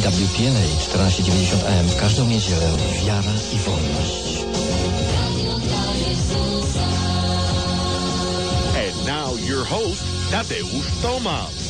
EWTN 1490 AM w każdą niedzielę. Wiara i wolność. And now your host, Tadeusz Tomasz.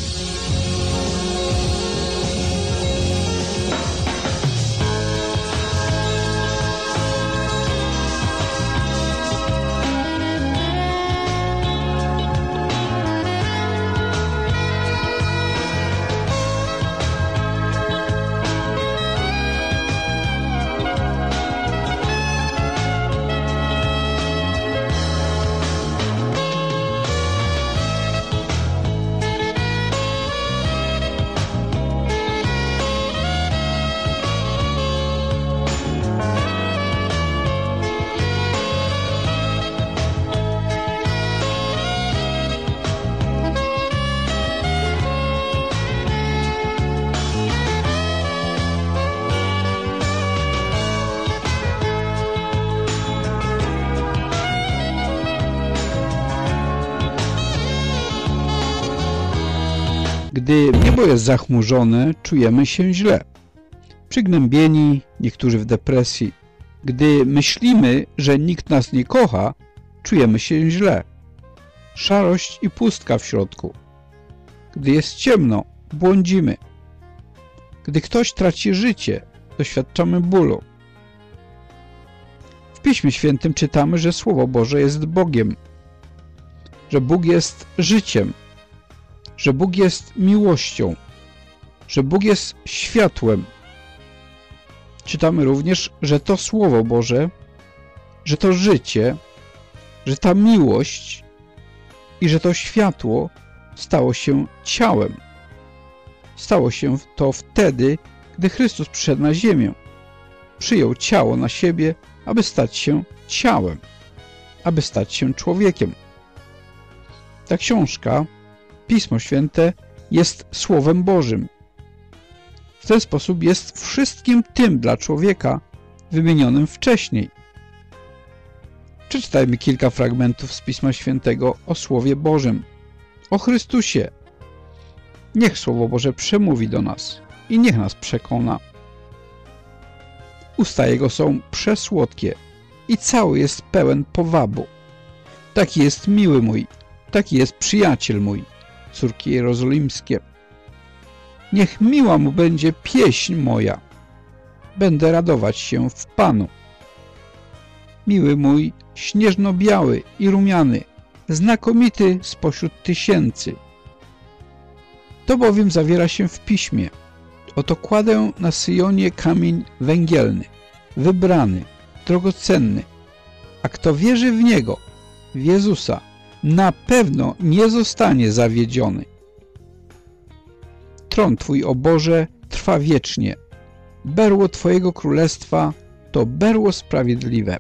Gdy niebo jest zachmurzone, czujemy się źle. Przygnębieni, niektórzy w depresji. Gdy myślimy, że nikt nas nie kocha, czujemy się źle. Szarość i pustka w środku. Gdy jest ciemno, błądzimy. Gdy ktoś traci życie, doświadczamy bólu. W Piśmie Świętym czytamy, że Słowo Boże jest Bogiem, że Bóg jest życiem, że Bóg jest miłością, że Bóg jest światłem. Czytamy również, że to Słowo Boże, że to życie, że ta miłość i że to światło stało się ciałem. Stało się to wtedy, gdy Chrystus przyszedł na ziemię. Przyjął ciało na siebie, aby stać się ciałem, aby stać się człowiekiem. Ta książka, Pismo Święte, jest Słowem Bożym. W ten sposób jest wszystkim tym dla człowieka wymienionym wcześniej. Przeczytajmy kilka fragmentów z Pisma Świętego o Słowie Bożym, o Chrystusie. Niech Słowo Boże przemówi do nas i niech nas przekona. Usta Jego są przesłodkie i cały jest pełen powabu. Taki jest miły mój, taki jest przyjaciel mój, córki jerozolimskie. Niech miła mu będzie pieśń moja. Będę radować się w Panu. Miły mój, śnieżno-biały i rumiany, znakomity spośród tysięcy. To bowiem zawiera się w Piśmie. Oto kładę na Syjonie kamień węgielny, wybrany, drogocenny. A kto wierzy w Niego, w Jezusa, na pewno nie zostanie zawiedziony. Tron Twój, o Boże, trwa wiecznie. Berło Twojego królestwa to berło sprawiedliwe.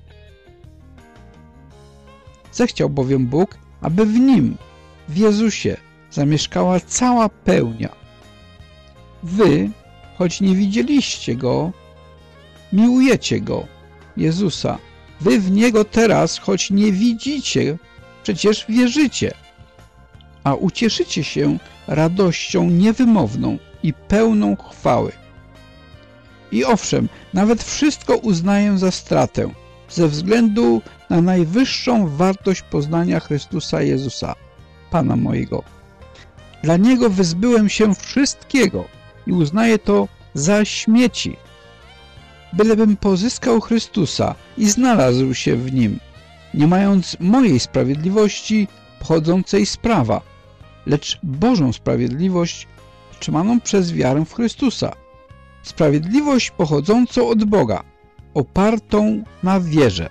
Zechciał bowiem Bóg, aby w Nim, w Jezusie, zamieszkała cała pełnia. Wy, choć nie widzieliście Go, miłujecie Go, Jezusa. Wy w Niego teraz, choć nie widzicie, przecież wierzycie, a ucieszycie się radością niewymowną i pełną chwały. I owszem, nawet wszystko uznaję za stratę, ze względu na najwyższą wartość poznania Chrystusa Jezusa, Pana mojego. Dla Niego wyzbyłem się wszystkiego i uznaję to za śmieci, bylebym pozyskał Chrystusa i znalazł się w Nim, nie mając mojej sprawiedliwości pochodzącej z prawa, lecz Bożą sprawiedliwość otrzymaną przez wiarę w Chrystusa. Sprawiedliwość pochodzącą od Boga, opartą na wierze.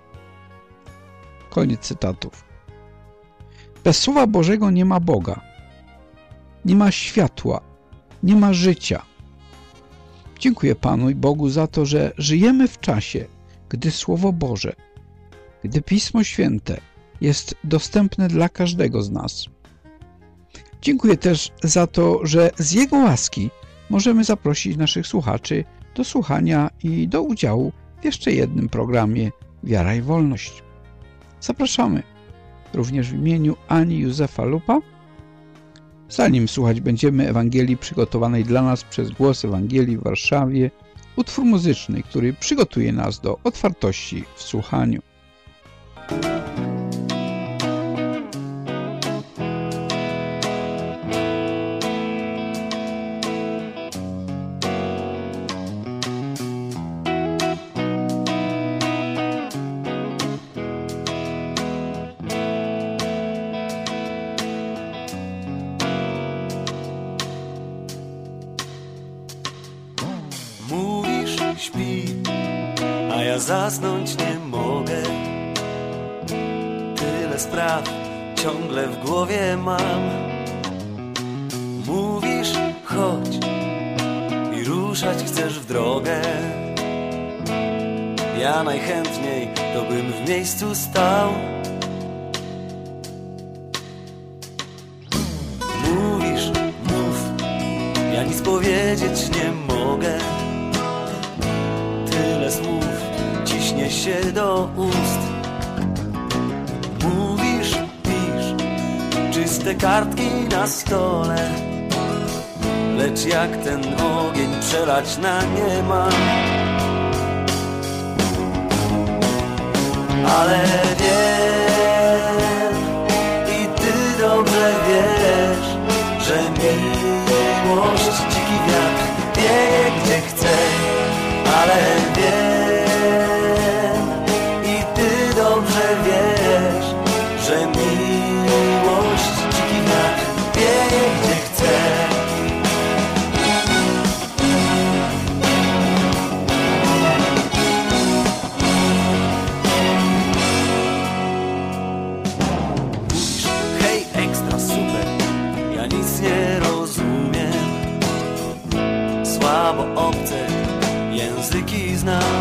Koniec cytatów. Bez Słowa Bożego nie ma Boga, nie ma światła, nie ma życia. Dziękuję Panu i Bogu za to, że żyjemy w czasie, gdy Słowo Boże, gdy Pismo Święte jest dostępne dla każdego z nas. Dziękuję też za to, że z Jego łaski możemy zaprosić naszych słuchaczy do słuchania i do udziału w jeszcze jednym programie Wiara i Wolność. Zapraszamy również w imieniu Ani Józefa Lupa Zanim słuchać będziemy Ewangelii przygotowanej dla nas przez Głos Ewangelii w Warszawie, utwór muzyczny, który przygotuje nas do otwartości w słuchaniu. Śpi, a ja zasnąć nie mogę. Tyle spraw ciągle w głowie mam. Mówisz, chodź i ruszać chcesz w drogę. Ja najchętniej to bym w miejscu stał. Mówisz, mów, ja nic powiedzieć nie mogę. Tyle słów ciśnie się do ust. Mówisz, pisz, czyste kartki na stole. Lecz jak ten ogień przelać na nie mam. Ale wiem i ty dobrze wiesz, że miłość dziki wiatr wieje gdzie chce. Ale wiem i ty dobrze wiesz, że miłość dziki wiatr wieje gdzie chce. Mówisz, hej, ekstra, super, ja nic nie rozumiem. Słabo obce języki znam.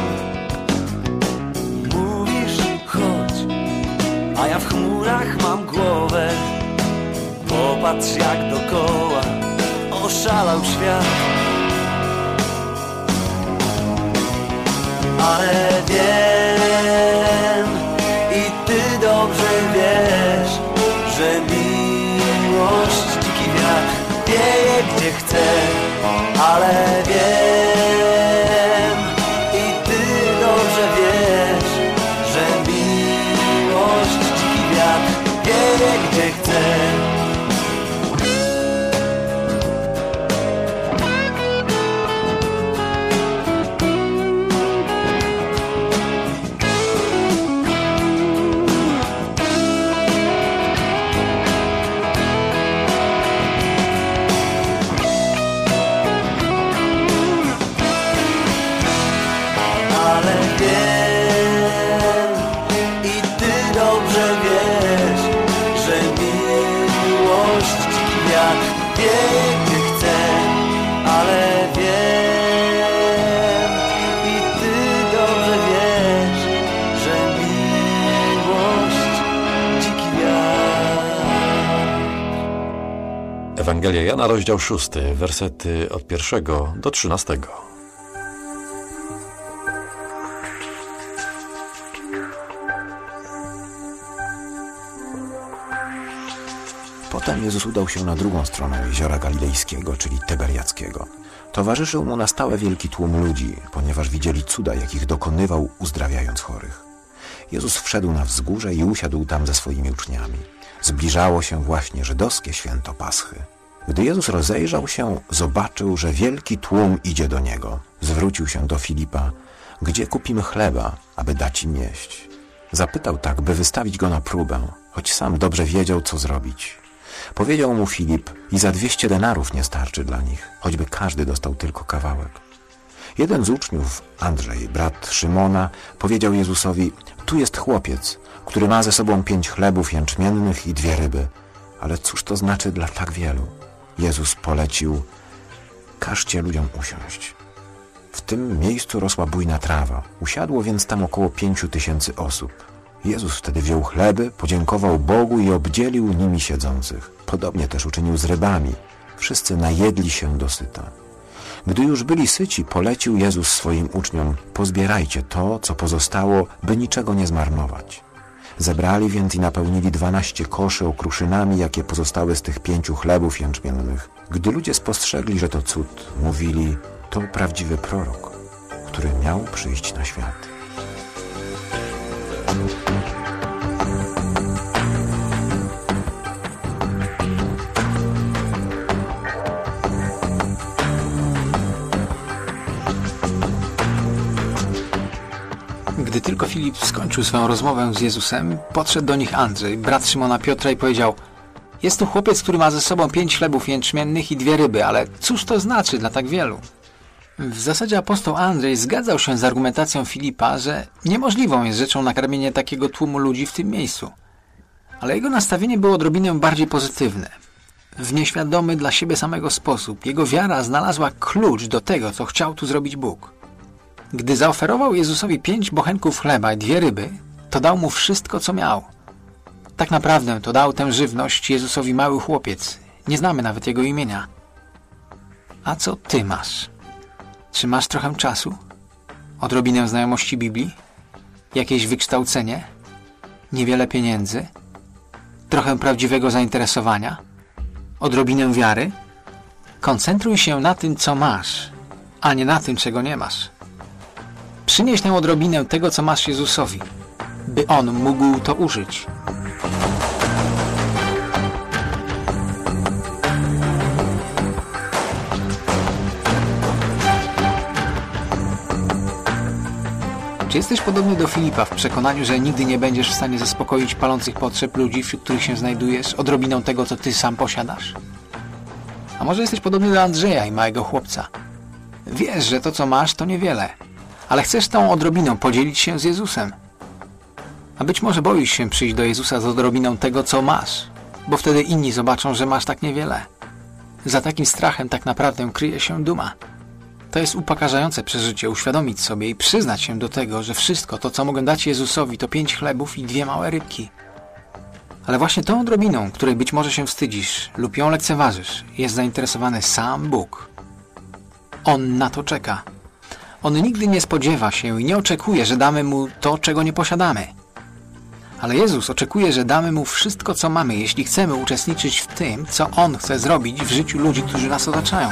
Mówisz, chodź, a ja w chmurach mam głowę. Popatrz jak dokoła oszalał świat. Ale wiem i ty dobrze wiesz, że miłość dziki wiatr wieje gdzie chce. Ale wiem i ty dobrze wiesz, że miłość dziki wiatr wieje gdzie chce. Ewangelia Jana, rozdział 6, wersety od 1 do 13. Potem Jezus udał się na drugą stronę jeziora Galilejskiego, czyli Tyberiackiego. Towarzyszył mu na stałe wielki tłum ludzi, ponieważ widzieli cuda, jakich dokonywał, uzdrawiając chorych. Jezus wszedł na wzgórze i usiadł tam ze swoimi uczniami. Zbliżało się właśnie żydowskie święto Paschy. Gdy Jezus rozejrzał się, zobaczył, że wielki tłum idzie do Niego. Zwrócił się do Filipa: gdzie kupimy chleba, aby dać im jeść? Zapytał tak, by wystawić go na próbę, choć sam dobrze wiedział, co zrobić. Powiedział mu Filip: i za 200 denarów nie starczy dla nich, choćby każdy dostał tylko kawałek. Jeden z uczniów, Andrzej, brat Szymona, powiedział Jezusowi: tu jest chłopiec, który ma ze sobą 5 chlebów jęczmiennych i 2 ryby. Ale cóż to znaczy dla tak wielu? Jezus polecił: każcie ludziom usiąść. W tym miejscu rosła bujna trawa. Usiadło więc tam około 5000 osób. Jezus wtedy wziął chleby, podziękował Bogu i obdzielił nimi siedzących. Podobnie też uczynił z rybami. Wszyscy najedli się dosyta. Gdy już byli syci, polecił Jezus swoim uczniom: pozbierajcie to, co pozostało, by niczego nie zmarnować. Zebrali więc i napełnili 12 koszy okruszynami, jakie pozostały z tych 5 chlebów jęczmiennych. Gdy ludzie spostrzegli, że to cud, mówili: to prawdziwy prorok, który miał przyjść na świat. Gdy tylko Filip skończył swoją rozmowę z Jezusem, podszedł do nich Andrzej, brat Szymona Piotra, i powiedział: jest tu chłopiec, który ma ze sobą 5 chlebów jęczmiennych i 2 ryby, ale cóż to znaczy dla tak wielu? W zasadzie apostoł Andrzej zgadzał się z argumentacją Filipa, że niemożliwą jest rzeczą nakarmienie takiego tłumu ludzi w tym miejscu. Ale jego nastawienie było odrobinę bardziej pozytywne. W nieświadomy dla siebie samego sposób jego wiara znalazła klucz do tego, co chciał tu zrobić Bóg. Gdy zaoferował Jezusowi 5 bochenków chleba i 2 ryby, to dał mu wszystko, co miał. Tak naprawdę to dał tę żywność Jezusowi mały chłopiec. Nie znamy nawet jego imienia. A co ty masz? Czy masz trochę czasu? Odrobinę znajomości Biblii? Jakieś wykształcenie? Niewiele pieniędzy? Trochę prawdziwego zainteresowania? Odrobinę wiary? Koncentruj się na tym, co masz, a nie na tym, czego nie masz. Przynieś tę odrobinę tego, co masz Jezusowi, by On mógł to użyć. Czy jesteś podobny do Filipa w przekonaniu, że nigdy nie będziesz w stanie zaspokoić palących potrzeb ludzi, wśród których się znajdujesz, odrobiną tego, co ty sam posiadasz? A może jesteś podobny do Andrzeja i małego chłopca? Wiesz, że to, co masz, to niewiele, ale chcesz tą odrobiną podzielić się z Jezusem. A być może boisz się przyjść do Jezusa z odrobiną tego, co masz, bo wtedy inni zobaczą, że masz tak niewiele. Za takim strachem tak naprawdę kryje się duma. To jest upokarzające przeżycie, uświadomić sobie i przyznać się do tego, że wszystko to, co mogę dać Jezusowi, to 5 chlebów i 2 małe rybki. Ale właśnie tą odrobiną, której być może się wstydzisz lub ją lekceważysz, jest zainteresowany sam Bóg. On na to czeka. On nigdy nie spodziewa się i nie oczekuje, że damy Mu to, czego nie posiadamy. Ale Jezus oczekuje, że damy Mu wszystko, co mamy, jeśli chcemy uczestniczyć w tym, co On chce zrobić w życiu ludzi, którzy nas otaczają.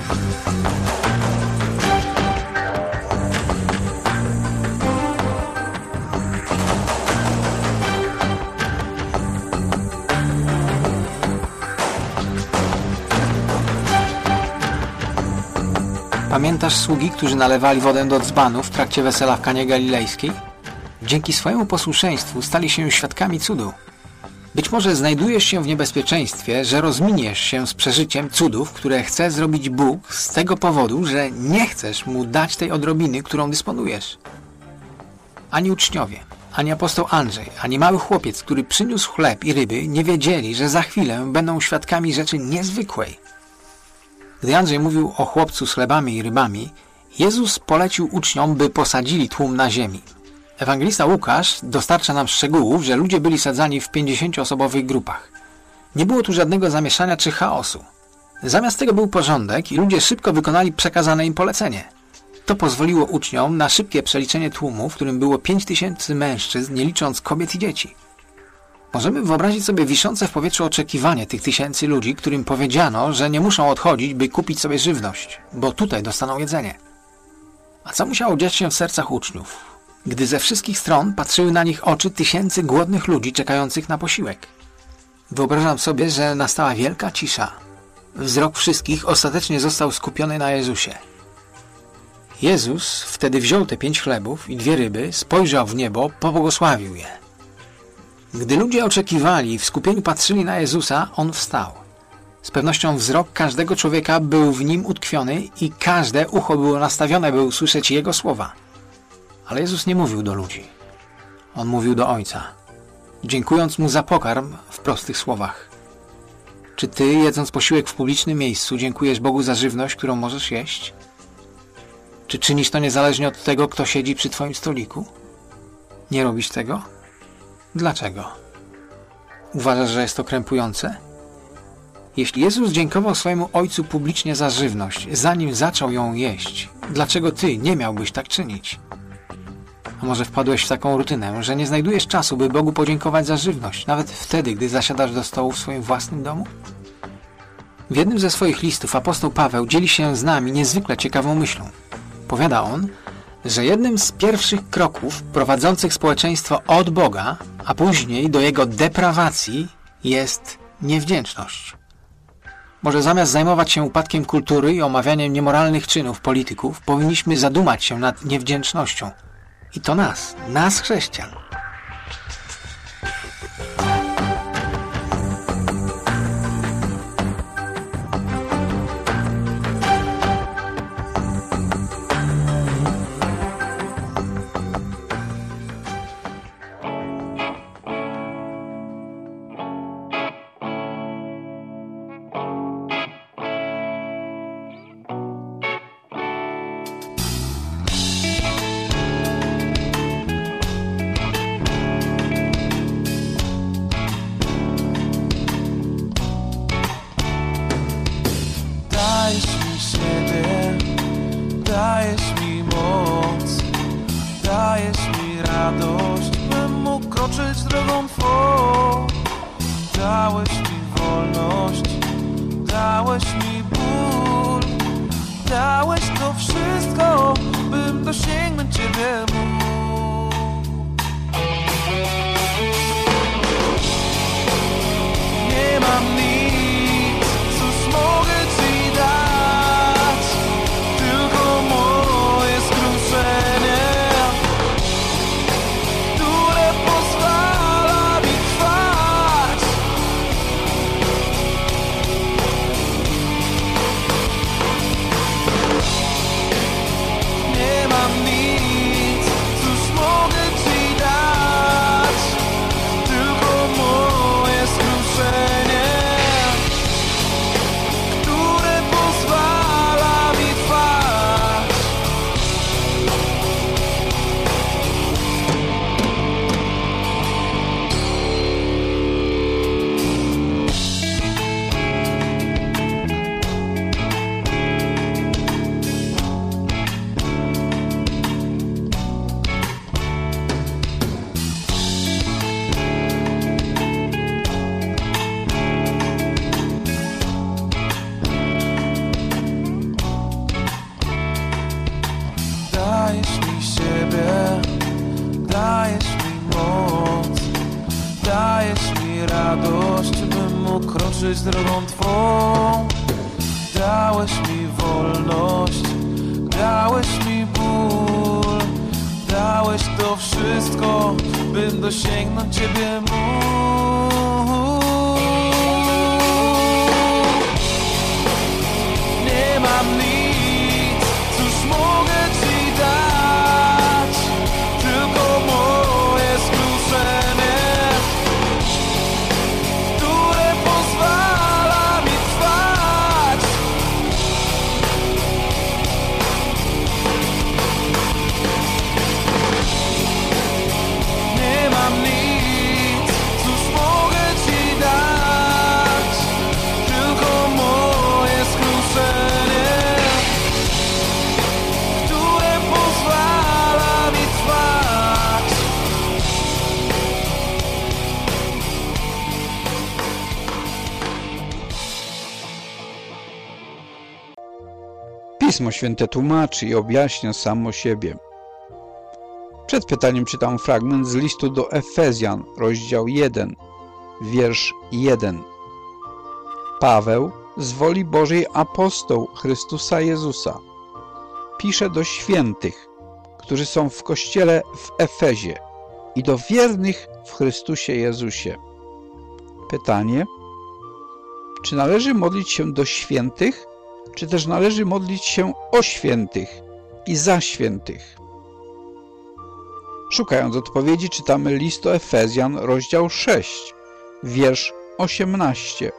Pamiętasz sługi, którzy nalewali wodę do dzbanów w trakcie wesela w Kanie Galilejskiej? Dzięki swojemu posłuszeństwu stali się świadkami cudu. Być może znajdujesz się w niebezpieczeństwie, że rozminiesz się z przeżyciem cudów, które chce zrobić Bóg z tego powodu, że nie chcesz Mu dać tej odrobiny, którą dysponujesz. Ani uczniowie, ani apostoł Andrzej, ani mały chłopiec, który przyniósł chleb i ryby, nie wiedzieli, że za chwilę będą świadkami rzeczy niezwykłej. Gdy Andrzej mówił o chłopcu z chlebami i rybami, Jezus polecił uczniom, by posadzili tłum na ziemi. Ewangelista Łukasz dostarcza nam szczegółów, że ludzie byli sadzani w 50-osobowych grupach. Nie było tu żadnego zamieszania czy chaosu. Zamiast tego był porządek i ludzie szybko wykonali przekazane im polecenie. To pozwoliło uczniom na szybkie przeliczenie tłumu, w którym było 5000 mężczyzn, nie licząc kobiet i dzieci. Możemy wyobrazić sobie wiszące w powietrzu oczekiwanie tych 1000 ludzi, którym powiedziano, że nie muszą odchodzić, by kupić sobie żywność, bo tutaj dostaną jedzenie. A co musiało dziać się w sercach uczniów, gdy ze wszystkich stron patrzyły na nich oczy 1000 głodnych ludzi czekających na posiłek? Wyobrażam sobie, że nastała wielka cisza. Wzrok wszystkich ostatecznie został skupiony na Jezusie. Jezus wtedy wziął te 5 chlebów i 2 ryby, spojrzał w niebo, pobłogosławił je. Gdy ludzie oczekiwali i w skupieniu patrzyli na Jezusa, On wstał. Z pewnością wzrok każdego człowieka był w nim utkwiony i każde ucho było nastawione, by usłyszeć Jego słowa. Ale Jezus nie mówił do ludzi. On mówił do Ojca, dziękując Mu za pokarm w prostych słowach. Czy Ty, jedząc posiłek w publicznym miejscu, dziękujesz Bogu za żywność, którą możesz jeść? Czy czynisz to niezależnie od tego, kto siedzi przy Twoim stoliku? Nie robisz tego? Dlaczego? Uważasz, że jest to krępujące? Jeśli Jezus dziękował swojemu Ojcu publicznie za żywność, zanim zaczął ją jeść, dlaczego Ty nie miałbyś tak czynić? A może wpadłeś w taką rutynę, że nie znajdujesz czasu, by Bogu podziękować za żywność, nawet wtedy, gdy zasiadasz do stołu w swoim własnym domu? W jednym ze swoich listów apostoł Paweł dzieli się z nami niezwykle ciekawą myślą. Powiada on, że jednym z pierwszych kroków prowadzących społeczeństwo od Boga, a później do jego deprawacji jest niewdzięczność. Może zamiast zajmować się upadkiem kultury i omawianiem niemoralnych czynów polityków, powinniśmy zadumać się nad niewdzięcznością. I to nas chrześcijan. Dajesz mi siebie, dajesz mi moc, dajesz mi radość, bym mógł kroczyć drogą Twą. Dałeś mi wolność, dałeś mi ból, dałeś to wszystko, bym dosięgnąć Ciebie mógł. Nie mam nic, cóż mogę Ci dać, tylko moje skruszenie, które pozwala mi trwać. Nie mam nic, cóż mogę Ci dać, tylko moje skruszenie, które pozwala mi trwać. Dajesz mi siebie, dajesz mi moc, dajesz mi radość, bym mógł kroczyć drogą Twą. Dałeś mi wolność, dałeś mi ból, dałeś to wszystko, bym dosięgnąć Ciebie mógł. Nie mam nic, cóż mogę Ci dać, tylko moje skruszenie, które pozwala mi trwać. Nie mam nic, cóż mogę Ci dać, tylko moje skruszenie, które pozwala mi trwać. Pismo Święte tłumaczy i objaśnia samo siebie. Przed pytaniem czytam fragment z listu do Efezjan, rozdział 1, wiersz 1. Paweł, z woli Bożej apostoł Chrystusa Jezusa, pisze do świętych, którzy są w Kościele w Efezie i do wiernych w Chrystusie Jezusie. Pytanie: czy należy modlić się do świętych, czy też należy modlić się o świętych i za świętych? Szukając odpowiedzi, czytamy list do Efezjan, rozdział 6, wiersz 18.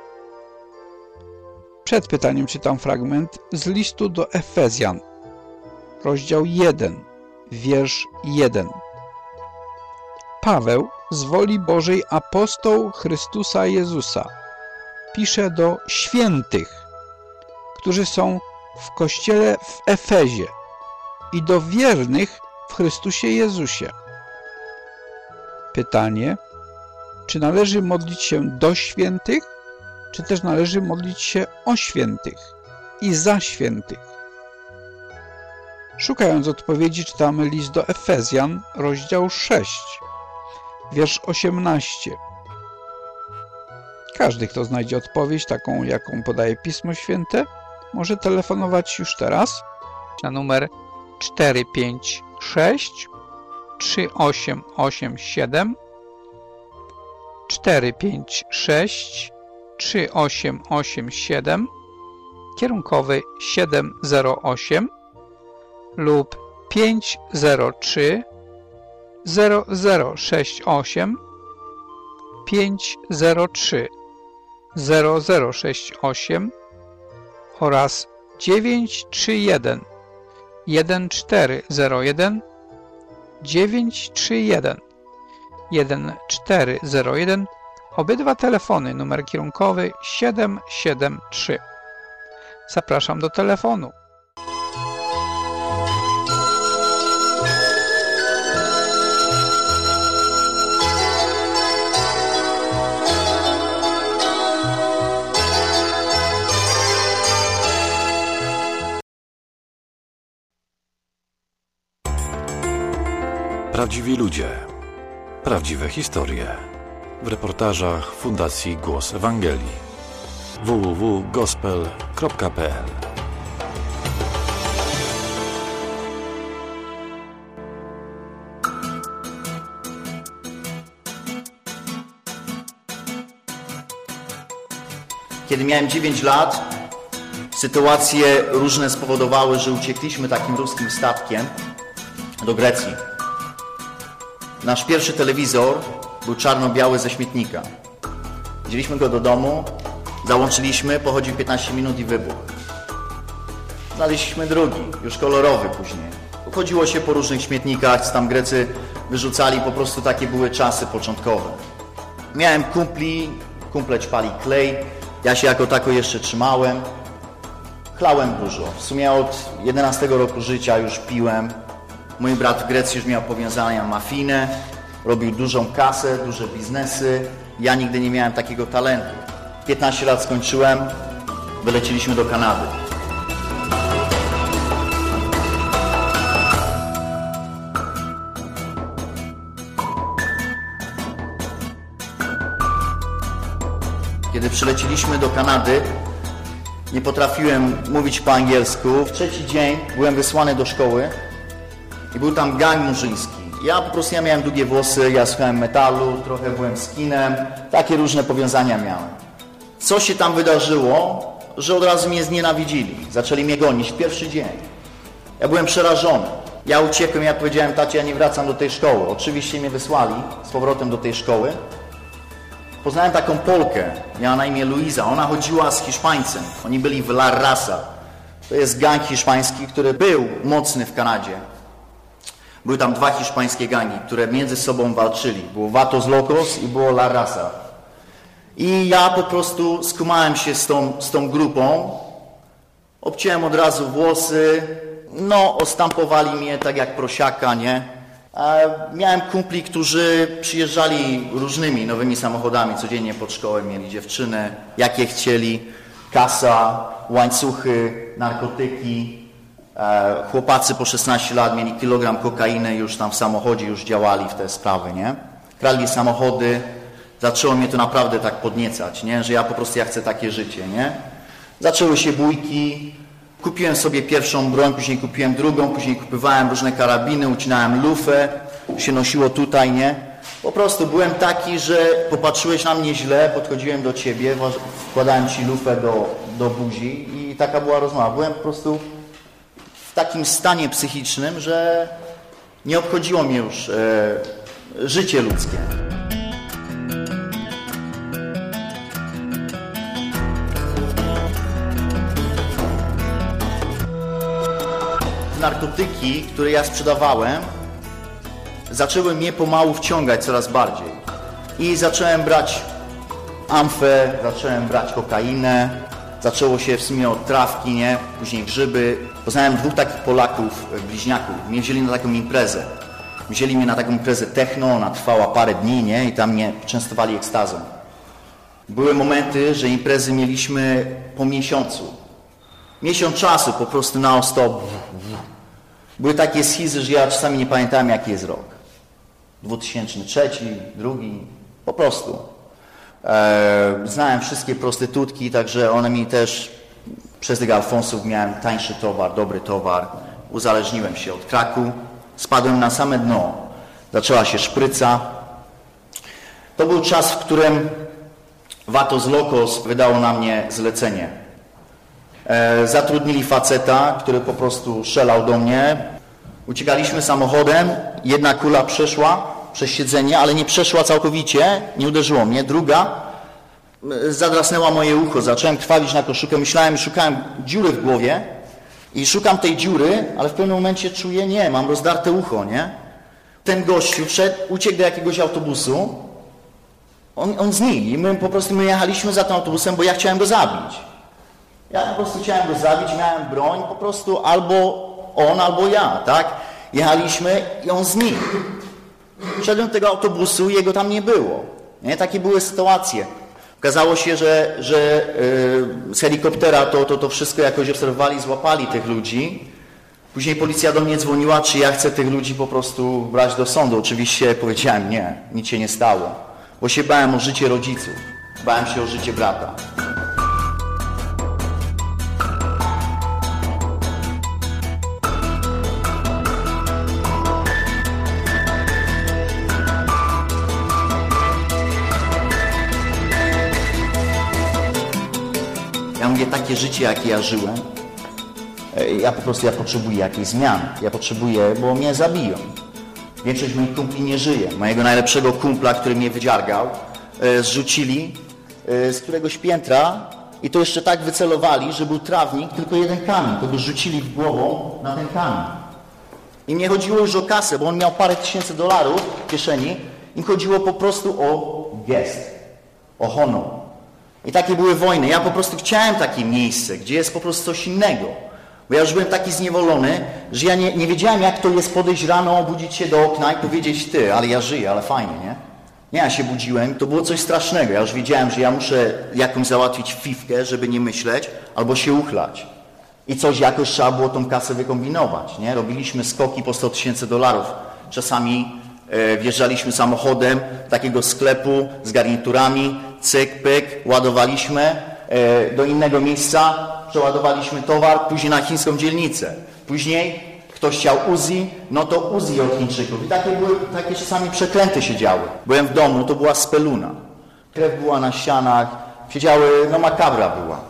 Przed pytaniem czytam fragment z listu do Efezjan, rozdział 1, wiersz 1. Paweł, z woli Bożej apostoł Chrystusa Jezusa, pisze do świętych, którzy są w Kościele w Efezie i do wiernych w Chrystusie Jezusie. Pytanie, czy należy modlić się do świętych, czy też należy modlić się o świętych i za świętych? Szukając odpowiedzi, czytamy list do Efezjan, rozdział 6, wiersz 18. Każdy, kto znajdzie odpowiedź taką, jaką podaje Pismo Święte, może telefonować już teraz na numer 456 3887 456 3887 kierunkowy 708 lub 503 0068 503 0068 oraz 931 1401 931 1401. Obydwa telefony, numer kierunkowy 773. Zapraszam do telefonu. Prawdziwi ludzie, prawdziwe historie. W reportażach Fundacji Głos Ewangelii. www.gospel.pl. Kiedy miałem 9 lat, sytuacje różne spowodowały, że uciekliśmy takim ruskim statkiem do Grecji. Nasz pierwszy telewizor był czarno-biały ze śmietnika. Wzięliśmy go do domu, załączyliśmy, pochodził 15 minut i wybuchł. Znaleźliśmy drugi, już kolorowy później. Chodziło się po różnych śmietnikach, co tam Grecy wyrzucali, po prostu takie były czasy początkowe. Miałem kumpli, kumple ćpali klej, ja się jako tako jeszcze trzymałem. Chlałem dużo, w sumie od 11 roku życia już piłem. Mój brat w Grecji już miał powiązania mafijne, robił dużą kasę, duże biznesy. Ja nigdy nie miałem takiego talentu. 15 lat skończyłem, wyleciliśmy do Kanady. Kiedy przyleciliśmy do Kanady, nie potrafiłem mówić po angielsku. W trzeci dzień byłem wysłany do szkoły i był tam gang murzyński. Ja miałem długie włosy, ja słuchałem metalu, trochę byłem skinem, takie różne powiązania miałem. Co się tam wydarzyło, że od razu mnie znienawidzili. Zaczęli mnie gonić w pierwszy dzień. Ja byłem przerażony. Ja uciekłem, ja powiedziałem, tacie, ja nie wracam do tej szkoły. Oczywiście mnie wysłali z powrotem do tej szkoły. Poznałem taką Polkę, miała na imię Luiza. Ona chodziła z Hiszpańcem. Oni byli w La Raza. To jest gang hiszpański, który był mocny w Kanadzie. Były tam dwa hiszpańskie gangi, które między sobą walczyli. Było Vatos Locos i było La Raza. I ja po prostu skumałem się z tą grupą. Obciąłem od razu włosy. No, ostampowali mnie tak jak prosiaka, nie? A miałem kumpli, którzy przyjeżdżali różnymi nowymi samochodami. Codziennie pod szkołę mieli dziewczyny, jakie chcieli. Kasa, łańcuchy, narkotyki. Chłopacy po 16 lat mieli kilogram kokainy, już tam w samochodzie już działali w te sprawy, nie? Kradli samochody, zaczęło mnie to naprawdę tak podniecać, nie? Że ja po prostu chcę takie życie, nie? Zaczęły się bójki, kupiłem sobie pierwszą broń, później kupiłem drugą, później kupowałem różne karabiny, ucinałem lufę, się nosiło tutaj, nie? Po prostu byłem taki, że popatrzyłeś na mnie źle, podchodziłem do ciebie, wkładałem ci lufę do buzi i taka była rozmowa. Byłem po prostu w takim stanie psychicznym, że nie obchodziło mnie już życie ludzkie. Narkotyki, które ja sprzedawałem, zaczęły mnie pomału wciągać coraz bardziej. I zacząłem brać amfę, zacząłem brać kokainę, Zaczęło się w sumie od trawki, nie? Później grzyby. Poznałem 2 takich Polaków, bliźniaków. Mnie wzięli na taką imprezę. Wzięli mnie na taką imprezę techno, ona trwała parę dni, nie? I tam mnie częstowali ekstazą. Były momenty, że imprezy mieliśmy po miesiącu. Miesiąc czasu po prostu non-stop. Były takie schizy, że ja czasami nie pamiętałem, jaki jest rok. 2003, 2002, po prostu. Znałem wszystkie prostytutki, także one mi też, przez tych Alfonsów miałem tańszy towar, dobry towar. Uzależniłem się od kraku, spadłem na same dno. Zaczęła się szpryca. To był czas, w którym Vatos Locos wydało na mnie zlecenie. Zatrudnili faceta, który po prostu strzelał do mnie. Uciekaliśmy samochodem, jedna kula przeszła przez siedzenie, ale nie przeszła całkowicie, nie uderzyło mnie. Druga zadrasnęła moje ucho, zacząłem krwawić na koszulkę, szukałem dziury w głowie i szukam tej dziury, ale w pewnym momencie czuję, nie, mam rozdarte ucho, nie? Ten gościu uciekł do jakiegoś autobusu, on znikł i my jechaliśmy za tym autobusem, bo ja chciałem go zabić. Ja po prostu chciałem go zabić, miałem broń, po prostu albo on, albo ja, tak? Jechaliśmy i on znikł. Wszedłem do tego autobusu i jego tam nie było. Nie? Takie były sytuacje. Okazało się, że z helikoptera to wszystko jakoś obserwowali, złapali tych ludzi. Później policja do mnie dzwoniła, czy ja chcę tych ludzi po prostu brać do sądu. Oczywiście powiedziałem nie, nic się nie stało. Bo się bałem o życie rodziców. Bałem się o życie brata. Ja mówię, takie życie, jakie ja żyłem, ja potrzebuję jakiejś zmiany. Ja potrzebuję, bo mnie zabiją. Większość moich kumpli nie żyje. Mojego najlepszego kumpla, który mnie wydziargał, zrzucili z któregoś piętra i to jeszcze tak wycelowali, że był trawnik, tylko jeden kamień. To go rzucili w głową na ten kamień. I nie chodziło już o kasę, bo on miał parę tysięcy dolarów w kieszeni. Im chodziło po prostu o gest, o honor. I takie były wojny. Ja po prostu chciałem takie miejsce, gdzie jest po prostu coś innego. Bo ja już byłem taki zniewolony, że ja nie wiedziałem, jak to jest podejść rano, obudzić się do okna i powiedzieć, ty, ale ja żyję, ale fajnie, nie? Nie, ja się budziłem, to było coś strasznego. Ja już wiedziałem, że ja muszę jakąś załatwić fifkę, żeby nie myśleć, albo się uchlać. I coś jakoś trzeba było tą kasę wykombinować, nie? Robiliśmy skoki po $100,000. Czasami wjeżdżaliśmy samochodem do takiego sklepu z garniturami, cyk, pyk, ładowaliśmy do innego miejsca, przeładowaliśmy towar, później na chińską dzielnicę. Później ktoś chciał Uzi, no to Uzi od Chińczyków. I takie czasami przeklęty się działy. Byłem w domu, to była speluna. Krew była na ścianach, siedziały, no makabra była.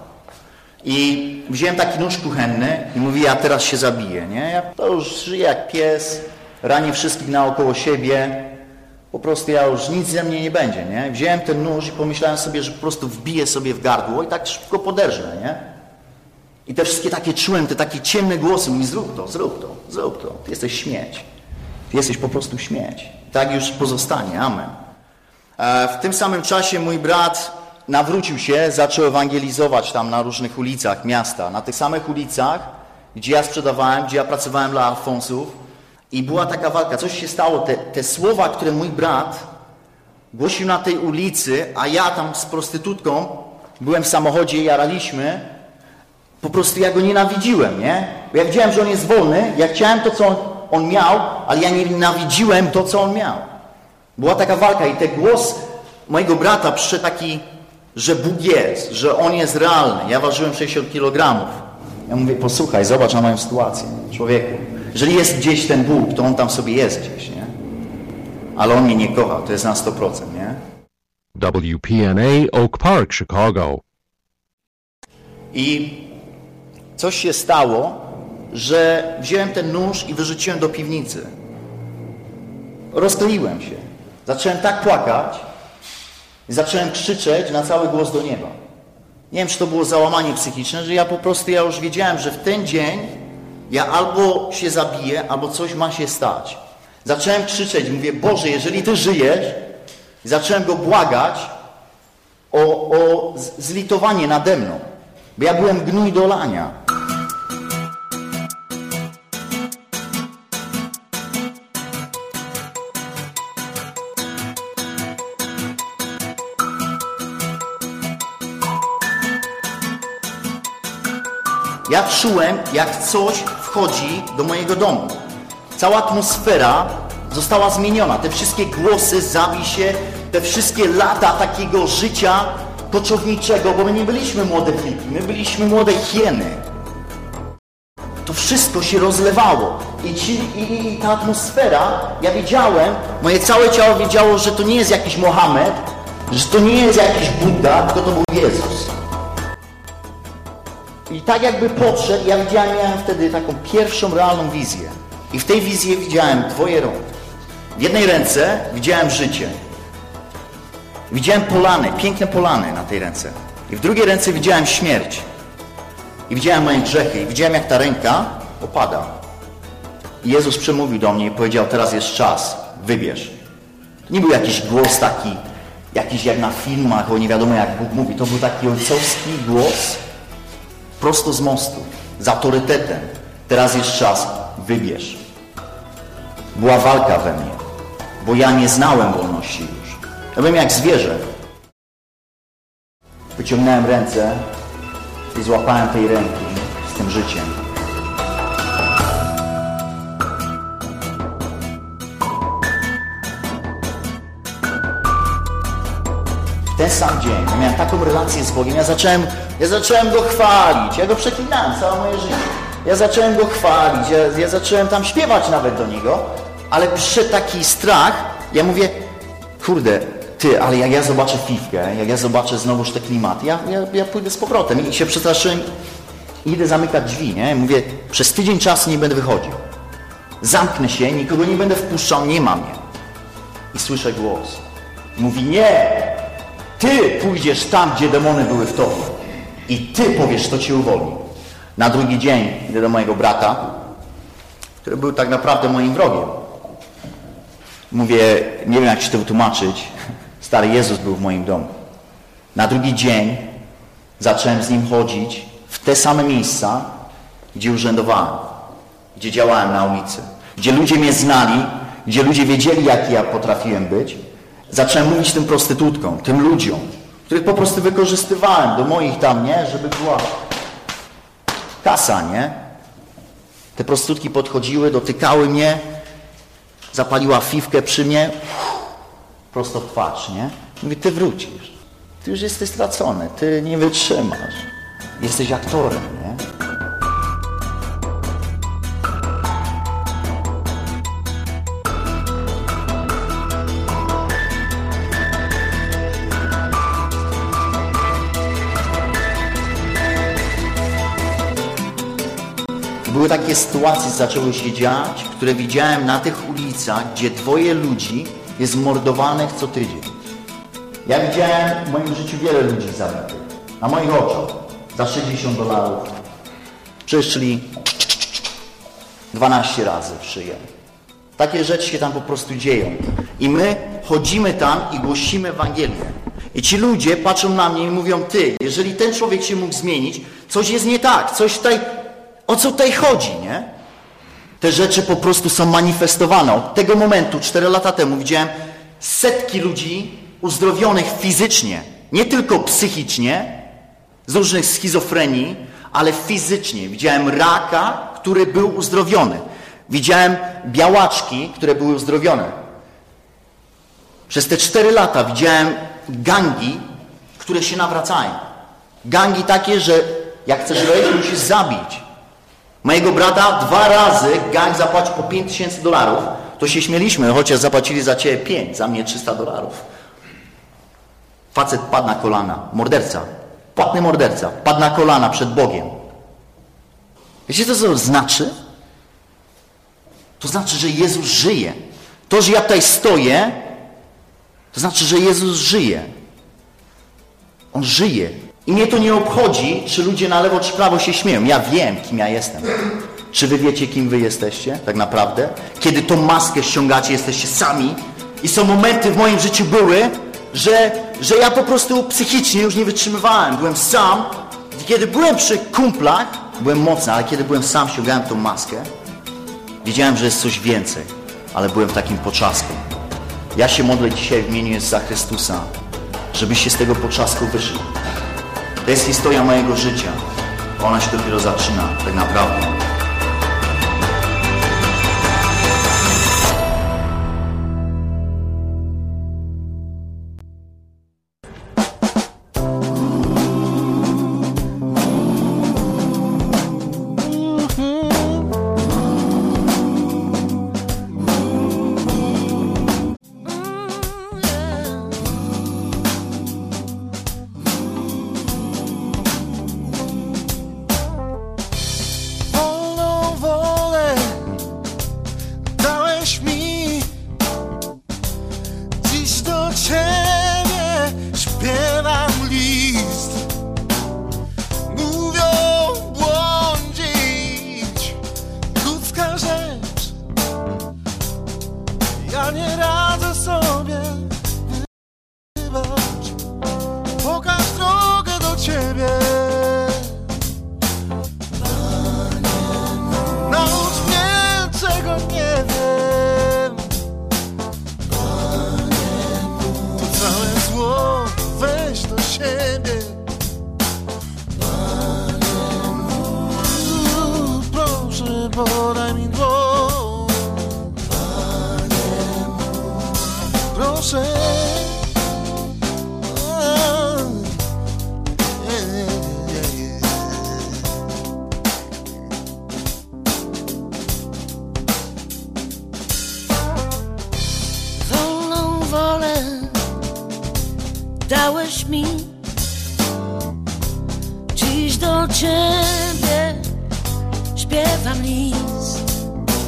I wziąłem taki nóż kuchenny i mówię, ja teraz się zabiję, nie? Ja to już żyję jak pies, ranię wszystkich naokoło siebie. Po prostu ja już nic ze mnie nie będzie, nie? Wziąłem ten nóż i pomyślałem sobie, że po prostu wbiję sobie w gardło i tak szybko poderżnę, nie? I te wszystkie takie czułem, te takie ciemne głosy mówi, zrób to, zrób to, zrób to. Ty jesteś śmieć. Ty jesteś po prostu śmieć. Tak już pozostanie. Amen. W tym samym czasie mój brat nawrócił się, zaczął ewangelizować tam na różnych ulicach miasta. Na tych samych ulicach, gdzie ja sprzedawałem, gdzie ja pracowałem dla Alfonsów. I była taka walka. Coś się stało. Te słowa, które mój brat głosił na tej ulicy, a ja tam z prostytutką byłem w samochodzie i jaraliśmy, po prostu ja go nienawidziłem, nie? Bo ja widziałem, że on jest wolny, ja chciałem to, co on miał, ale ja nienawidziłem to, co on miał. Była taka walka i ten głos mojego brata przyszedł taki, że Bóg jest, że On jest realny. Ja ważyłem 60 kg. Ja mówię, posłuchaj, zobacz na moją sytuację, człowieku. Jeżeli jest gdzieś ten Bóg, to On tam sobie jest gdzieś, nie? Ale On mnie nie kocha, to jest na 100%, nie? WPNA Oak Park, Chicago. I coś się stało, że wziąłem ten nóż i wyrzuciłem do piwnicy. Rozkleiłem się. Zacząłem tak płakać i zacząłem krzyczeć na cały głos do nieba. Nie wiem, czy to było załamanie psychiczne, że ja już wiedziałem, że w ten dzień ja albo się zabiję, albo coś ma się stać. Zacząłem krzyczeć, mówię, Boże, jeżeli Ty żyjesz, i zacząłem Go błagać o zlitowanie nade mną. Bo ja byłem gnój do lania. Ja czułem, jak coś wchodzi do mojego domu. Cała atmosfera została zmieniona. Te wszystkie głosy, zawisie, te wszystkie lata takiego życia koczowniczego, bo my nie byliśmy młode fliki, my byliśmy młode hieny. To wszystko się rozlewało. I ta atmosfera, ja wiedziałem, moje całe ciało wiedziało, że to nie jest jakiś Mohamed, że to nie jest jakiś Budda, tylko to był Jezus. I tak jakby podszedł, ja miałem wtedy taką pierwszą realną wizję. I w tej wizji widziałem dwoje rąk. W jednej ręce widziałem życie. Widziałem polany, piękne polany na tej ręce. I w drugiej ręce widziałem śmierć. I widziałem moje grzechy. I widziałem, jak ta ręka opada. I Jezus przemówił do mnie i powiedział, teraz jest czas, wybierz. To nie był jakiś głos taki, jakiś jak na filmach, bo nie wiadomo jak Bóg mówi. To był taki ojcowski głos, prosto z mostu, z autorytetem. Teraz jest czas, wybierz. Była walka we mnie, bo ja nie znałem wolności już. Ja byłem jak zwierzę. Wyciągnąłem ręce i złapałem tej ręki z tym życiem. W ten sam dzień ja miałem taką relację z Bogiem, ja zacząłem Go chwalić, ja Go przeklinałem całe moje życie. Ja zacząłem Go chwalić, ja zacząłem tam śpiewać nawet do Niego, ale przyszedł taki strach, ja mówię, kurde, ty, ale jak ja zobaczę Fifkę, jak ja zobaczę znowuż te klimaty, ja pójdę z powrotem i się przestraszyłem i idę zamykać drzwi, nie? Mówię, przez tydzień czasu nie będę wychodził. Zamknę się, nikogo nie będę wpuszczał, nie ma mnie. I słyszę głos. Mówi, nie, ty pójdziesz tam, gdzie demony były w tobie i ty powiesz, kto cię uwolni. Na drugi dzień idę do mojego brata, który był tak naprawdę moim wrogiem. Mówię, nie wiem jak ci to wytłumaczyć, stary Jezus był w moim domu. Na drugi dzień zacząłem z Nim chodzić w te same miejsca, gdzie urzędowałem, gdzie działałem na ulicy, gdzie ludzie mnie znali, gdzie ludzie wiedzieli, jaki ja potrafiłem być. Zacząłem mówić tym prostytutkom, tym ludziom, których po prostu wykorzystywałem do moich tam, nie, żeby była kasa, nie? Te prostytutki podchodziły, dotykały mnie, zapaliła Fifkę przy mnie, prosto w twarz, nie? Mówi, ty wrócisz, ty już jesteś stracony, ty nie wytrzymasz, jesteś aktorem, nie? Były takie sytuacje, zaczęły się dziać, które widziałem na tych ulicach, gdzie dwoje ludzi jest mordowanych co tydzień. Ja widziałem w moim życiu wiele ludzi zabitych. Na moich oczach. Za $60. Przeszli 12 razy w szyję. Takie rzeczy się tam po prostu dzieją. I my chodzimy tam i głosimy Ewangelię. I ci ludzie patrzą na mnie i mówią, ty, jeżeli ten człowiek się mógł zmienić, coś jest nie tak, coś tutaj... O co tutaj chodzi, nie? Te rzeczy po prostu są manifestowane. Od tego momentu, 4 lata temu, widziałem setki ludzi uzdrowionych fizycznie, nie tylko psychicznie, z różnych schizofrenii, ale fizycznie. Widziałem raka, który był uzdrowiony. Widziałem białaczki, które były uzdrowione. Przez te 4 lata widziałem gangi, które się nawracają. Gangi takie, że jak chcesz wejść, musisz zabić. Mojego brata 2 razy gang zapłacił po $5000. To się śmieliśmy, chociaż zapłacili za ciebie 5, za mnie $300. Facet padł na kolana, morderca, płatny morderca, padł na kolana przed Bogiem. Wiecie co to znaczy? To znaczy, że Jezus żyje. To, że ja tutaj stoję, to znaczy, że Jezus żyje. On żyje. I mnie to nie obchodzi, czy ludzie na lewo czy prawo się śmieją. Ja wiem, kim ja jestem. Czy wy wiecie, kim wy jesteście tak naprawdę? Kiedy tą maskę ściągacie, jesteście sami. I są momenty w moim życiu były, że ja po prostu psychicznie już nie wytrzymywałem. Byłem sam Kiedy byłem przy kumplach, byłem mocny, ale kiedy byłem sam, ściągałem tą maskę, wiedziałem, że jest coś więcej, ale byłem w takim potrzasku. Ja się modlę dzisiaj w imieniu Jezusa Chrystusa, żebyście z tego potrzasku wyszli. To jest historia mojego życia. Ona się dopiero zaczyna, tak naprawdę. Dałeś mi dziś do ciebie, śpiewam list.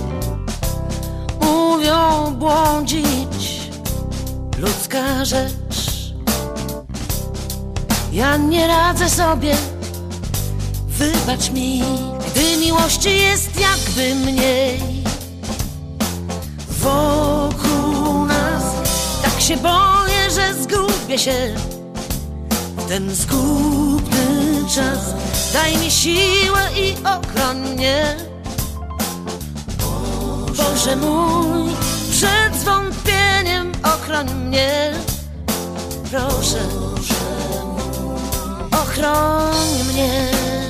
Mówią błądzić, ludzka rzecz. Ja nie radzę sobie, wybacz mi. Gdy miłości jest jakby mniej wokół nas, tak się boję, że zgubię się w ten zgubny czas. Daj mi siłę i ochroń mnie, Boże mój, przed zwątpieniem ochroń mnie. Proszę, ochroń mnie.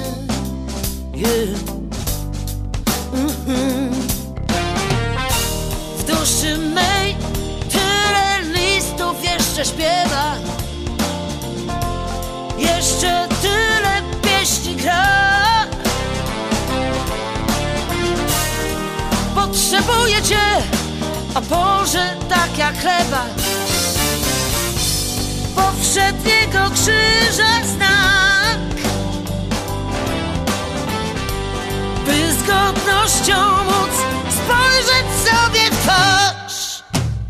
W duszy mej tyle listów jeszcze śpiewa, jeszcze tyle pieśni gra. Potrzebuję Cię, o Boże, tak jak chleba, powszedniego krzyża znak, by z godnością móc spojrzeć sobie w twarz.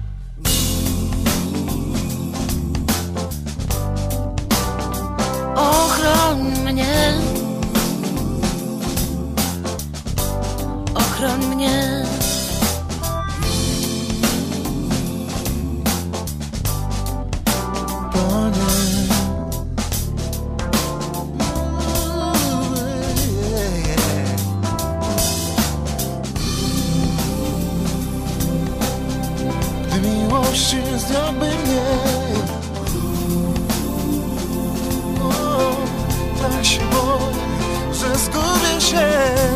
Ochroń mnie, ochroń mnie. Miłość jest jakby mniej. O, tak się boję, że zgubię się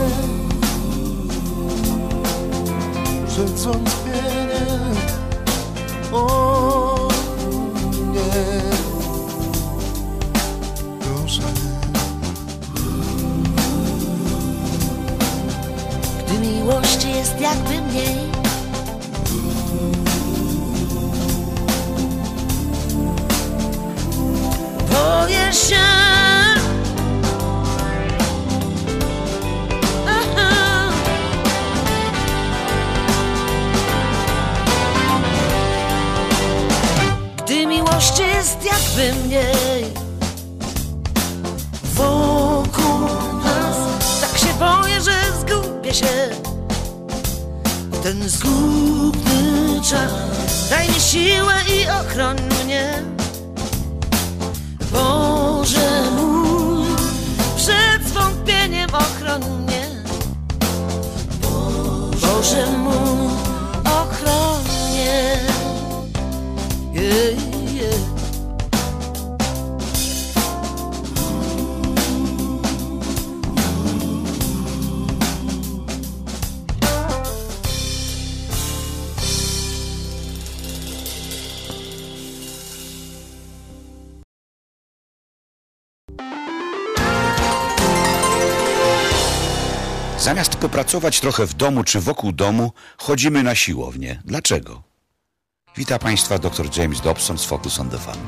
przed zwątpieniem. O nie, proszę. Gdy miłości jest jakby mniej, boję się, gdy miłości jest jakby mniej wokół nas, tak się boję, że zgubię się w ten zgubny czas. Daj mi siłę i ochroń mnie, Boże mój, Boże mój ochronie. Zamiast popracować trochę w domu czy wokół domu, chodzimy na siłownię. Dlaczego? Witam Państwa dr James Dobson z Focus on the Family.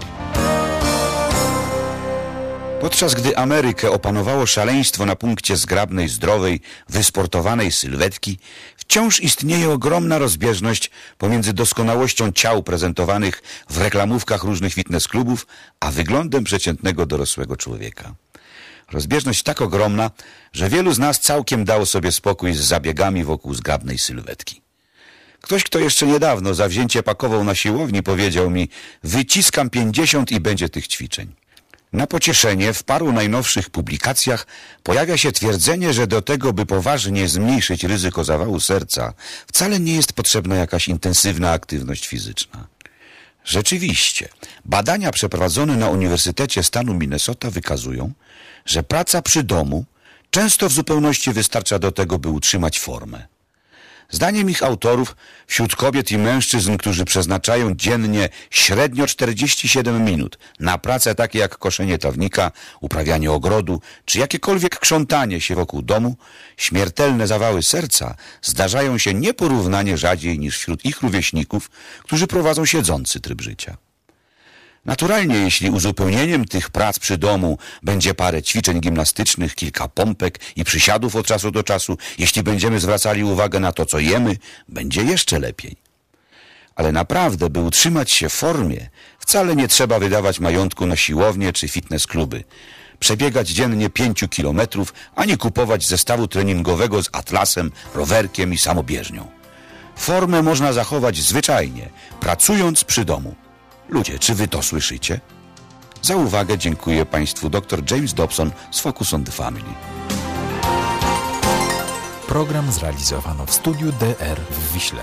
Podczas gdy Amerykę opanowało szaleństwo na punkcie zgrabnej, zdrowej, wysportowanej sylwetki, wciąż istnieje ogromna rozbieżność pomiędzy doskonałością ciał prezentowanych w reklamówkach różnych fitness klubów, a wyglądem przeciętnego dorosłego człowieka. Rozbieżność tak ogromna, że wielu z nas całkiem dało sobie spokój z zabiegami wokół zgrabnej sylwetki. Ktoś, kto jeszcze niedawno zawzięcie pakował na siłowni, powiedział mi: wyciskam 50 i będzie tych ćwiczeń. Na pocieszenie w paru najnowszych publikacjach pojawia się twierdzenie, że do tego, by poważnie zmniejszyć ryzyko zawału serca, wcale nie jest potrzebna jakaś intensywna aktywność fizyczna. Rzeczywiście, badania przeprowadzone na Uniwersytecie stanu Minnesota wykazują, że praca przy domu często w zupełności wystarcza do tego, by utrzymać formę. Zdaniem ich autorów, wśród kobiet i mężczyzn, którzy przeznaczają dziennie średnio 47 minut na pracę takie jak koszenie trawnika, uprawianie ogrodu czy jakiekolwiek krzątanie się wokół domu, śmiertelne zawały serca zdarzają się nieporównanie rzadziej niż wśród ich rówieśników, którzy prowadzą siedzący tryb życia. Naturalnie, jeśli uzupełnieniem tych prac przy domu będzie parę ćwiczeń gimnastycznych, kilka pompek i przysiadów od czasu do czasu, jeśli będziemy zwracali uwagę na to, co jemy, będzie jeszcze lepiej. Ale naprawdę, by utrzymać się w formie, wcale nie trzeba wydawać majątku na siłownię czy fitness kluby, przebiegać dziennie 5 kilometrów, ani kupować zestawu treningowego z atlasem, rowerkiem i samobieżnią. Formę można zachować zwyczajnie, pracując przy domu. Ludzie, czy wy to słyszycie? Za uwagę dziękuję Państwu dr James Dobson z Focus on the Family. Program zrealizowano w studiu DR w Wiśle.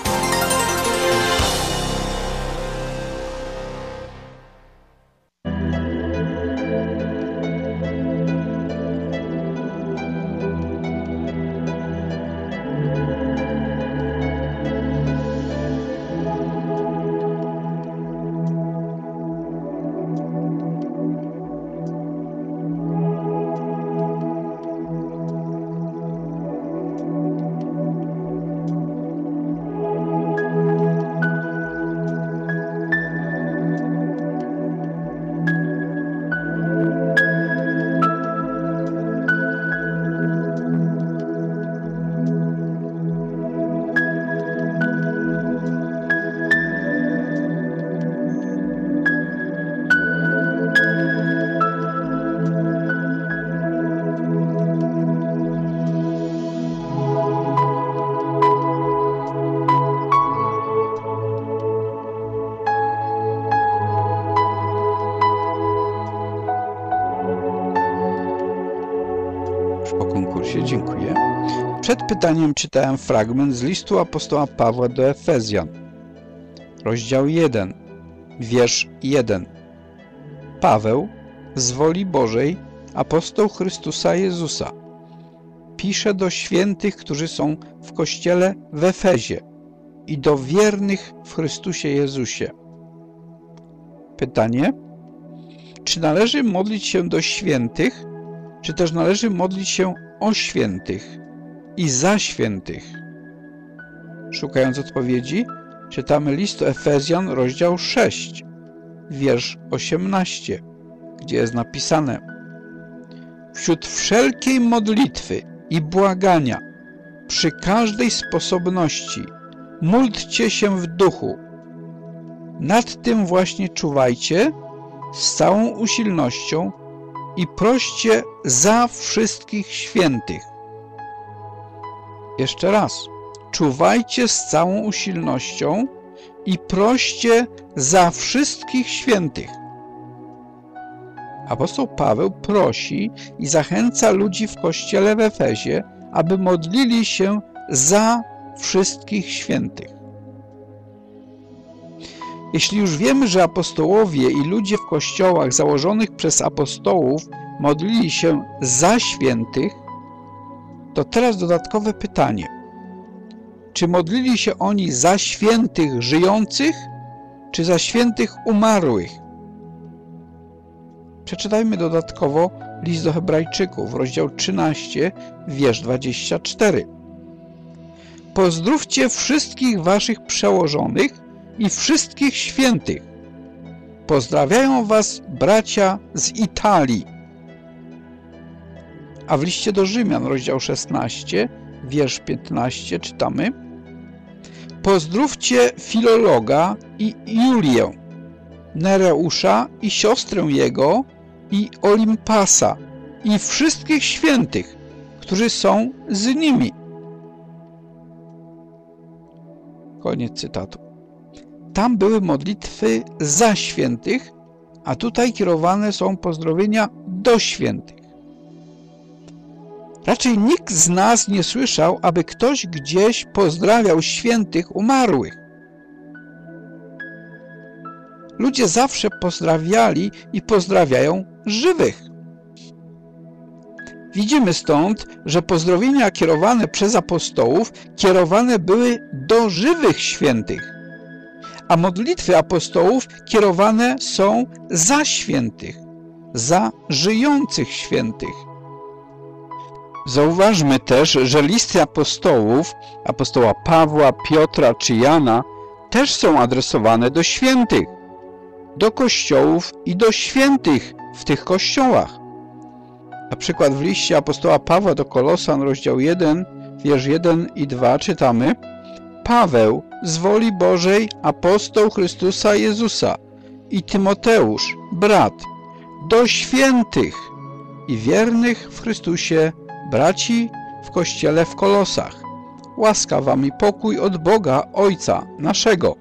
Dziękuję. Przed pytaniem czytałem fragment z listu apostoła Pawła do Efezjan. Rozdział 1, wiersz 1. Paweł, z woli Bożej, apostoł Chrystusa Jezusa, pisze do świętych, którzy są w Kościele w Efezie i do wiernych w Chrystusie Jezusie. Pytanie: czy należy modlić się do świętych, czy też należy modlić się o świętych i za świętych? Szukając odpowiedzi, czytamy list do Efezjan, rozdział 6, wiersz 18, gdzie jest napisane: wśród wszelkiej modlitwy i błagania, przy każdej sposobności, módlcie się w duchu. Nad tym właśnie czuwajcie z całą usilnością i proście za wszystkich świętych. Jeszcze raz. Czuwajcie z całą usilnością i proście za wszystkich świętych. Apostoł Paweł prosi i zachęca ludzi w kościele w Efezie, aby modlili się za wszystkich świętych. Jeśli już wiemy, że apostołowie i ludzie w kościołach założonych przez apostołów modlili się za świętych, to teraz dodatkowe pytanie. Czy modlili się oni za świętych żyjących, czy za świętych umarłych? Przeczytajmy dodatkowo list do Hebrajczyków, rozdział 13, wiersz 24. Pozdrówcie wszystkich waszych przełożonych i wszystkich świętych. Pozdrawiają was bracia z Italii. A w liście do Rzymian, rozdział 16, wiersz 15 czytamy: Pozdrówcie Filologa i Julię, Nereusza i siostrę jego i Olimpasa i wszystkich świętych, którzy są z nimi. Koniec cytatu. Tam były modlitwy za świętych, a tutaj kierowane są pozdrowienia do świętych. Raczej nikt z nas nie słyszał, aby ktoś gdzieś pozdrawiał świętych umarłych. Ludzie zawsze pozdrawiali i pozdrawiają żywych. Widzimy stąd, że pozdrowienia kierowane przez apostołów kierowane były do żywych świętych, a modlitwy apostołów kierowane są za świętych, za żyjących świętych. Zauważmy też, że listy apostołów, apostoła Pawła, Piotra czy Jana, też są adresowane do świętych, do kościołów i do świętych w tych kościołach. Na przykład w liście apostoła Pawła do Kolosan, rozdział 1, wiersz 1 i 2 czytamy: Paweł, z woli Bożej, apostoł Chrystusa Jezusa, i Tymoteusz, brat, do świętych i wiernych w Chrystusie braci w Kościele w Kolosach. Łaska wam i pokój od Boga Ojca naszego.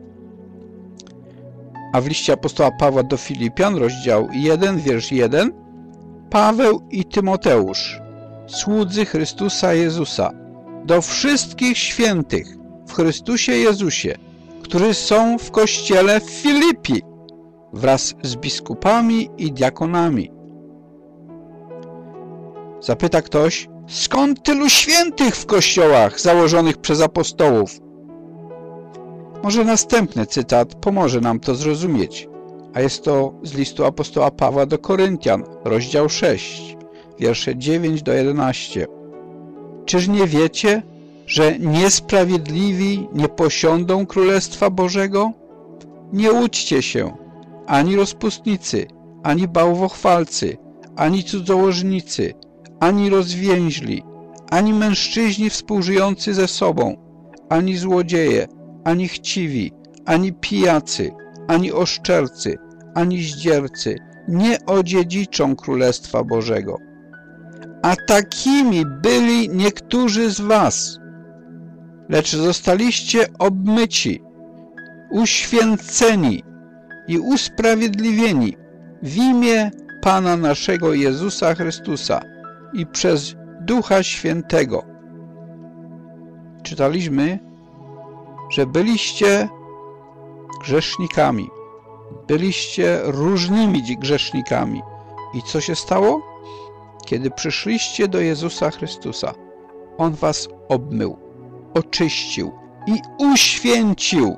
A w liście apostoła Pawła do Filipian, rozdział 1, wiersz 1: Paweł i Tymoteusz, słudzy Chrystusa Jezusa, do wszystkich świętych w Chrystusie Jezusie, którzy są w Kościele w Filipi, wraz z biskupami i diakonami. Zapyta ktoś, skąd tylu świętych w kościołach założonych przez apostołów? Może następny cytat pomoże nam to zrozumieć, a jest to z listu apostoła Pawła do Koryntian, rozdział 6, wiersze 9 do 11. Czyż nie wiecie, że niesprawiedliwi nie posiądą Królestwa Bożego? Nie łudźcie się, ani rozpustnicy, ani bałwochwalcy, ani cudzołożnicy, ani rozwięźli, ani mężczyźni współżyjący ze sobą, ani złodzieje, ani chciwi, ani pijacy, ani oszczercy, ani zdziercy nie odziedziczą Królestwa Bożego. A takimi byli niektórzy z was, lecz zostaliście obmyci, uświęceni i usprawiedliwieni w imię Pana naszego Jezusa Chrystusa i przez Ducha Świętego. Czytaliśmy, że byliście grzesznikami, byliście różnymi grzesznikami. I co się stało? Kiedy przyszliście do Jezusa Chrystusa, On was obmył, oczyścił i uświęcił.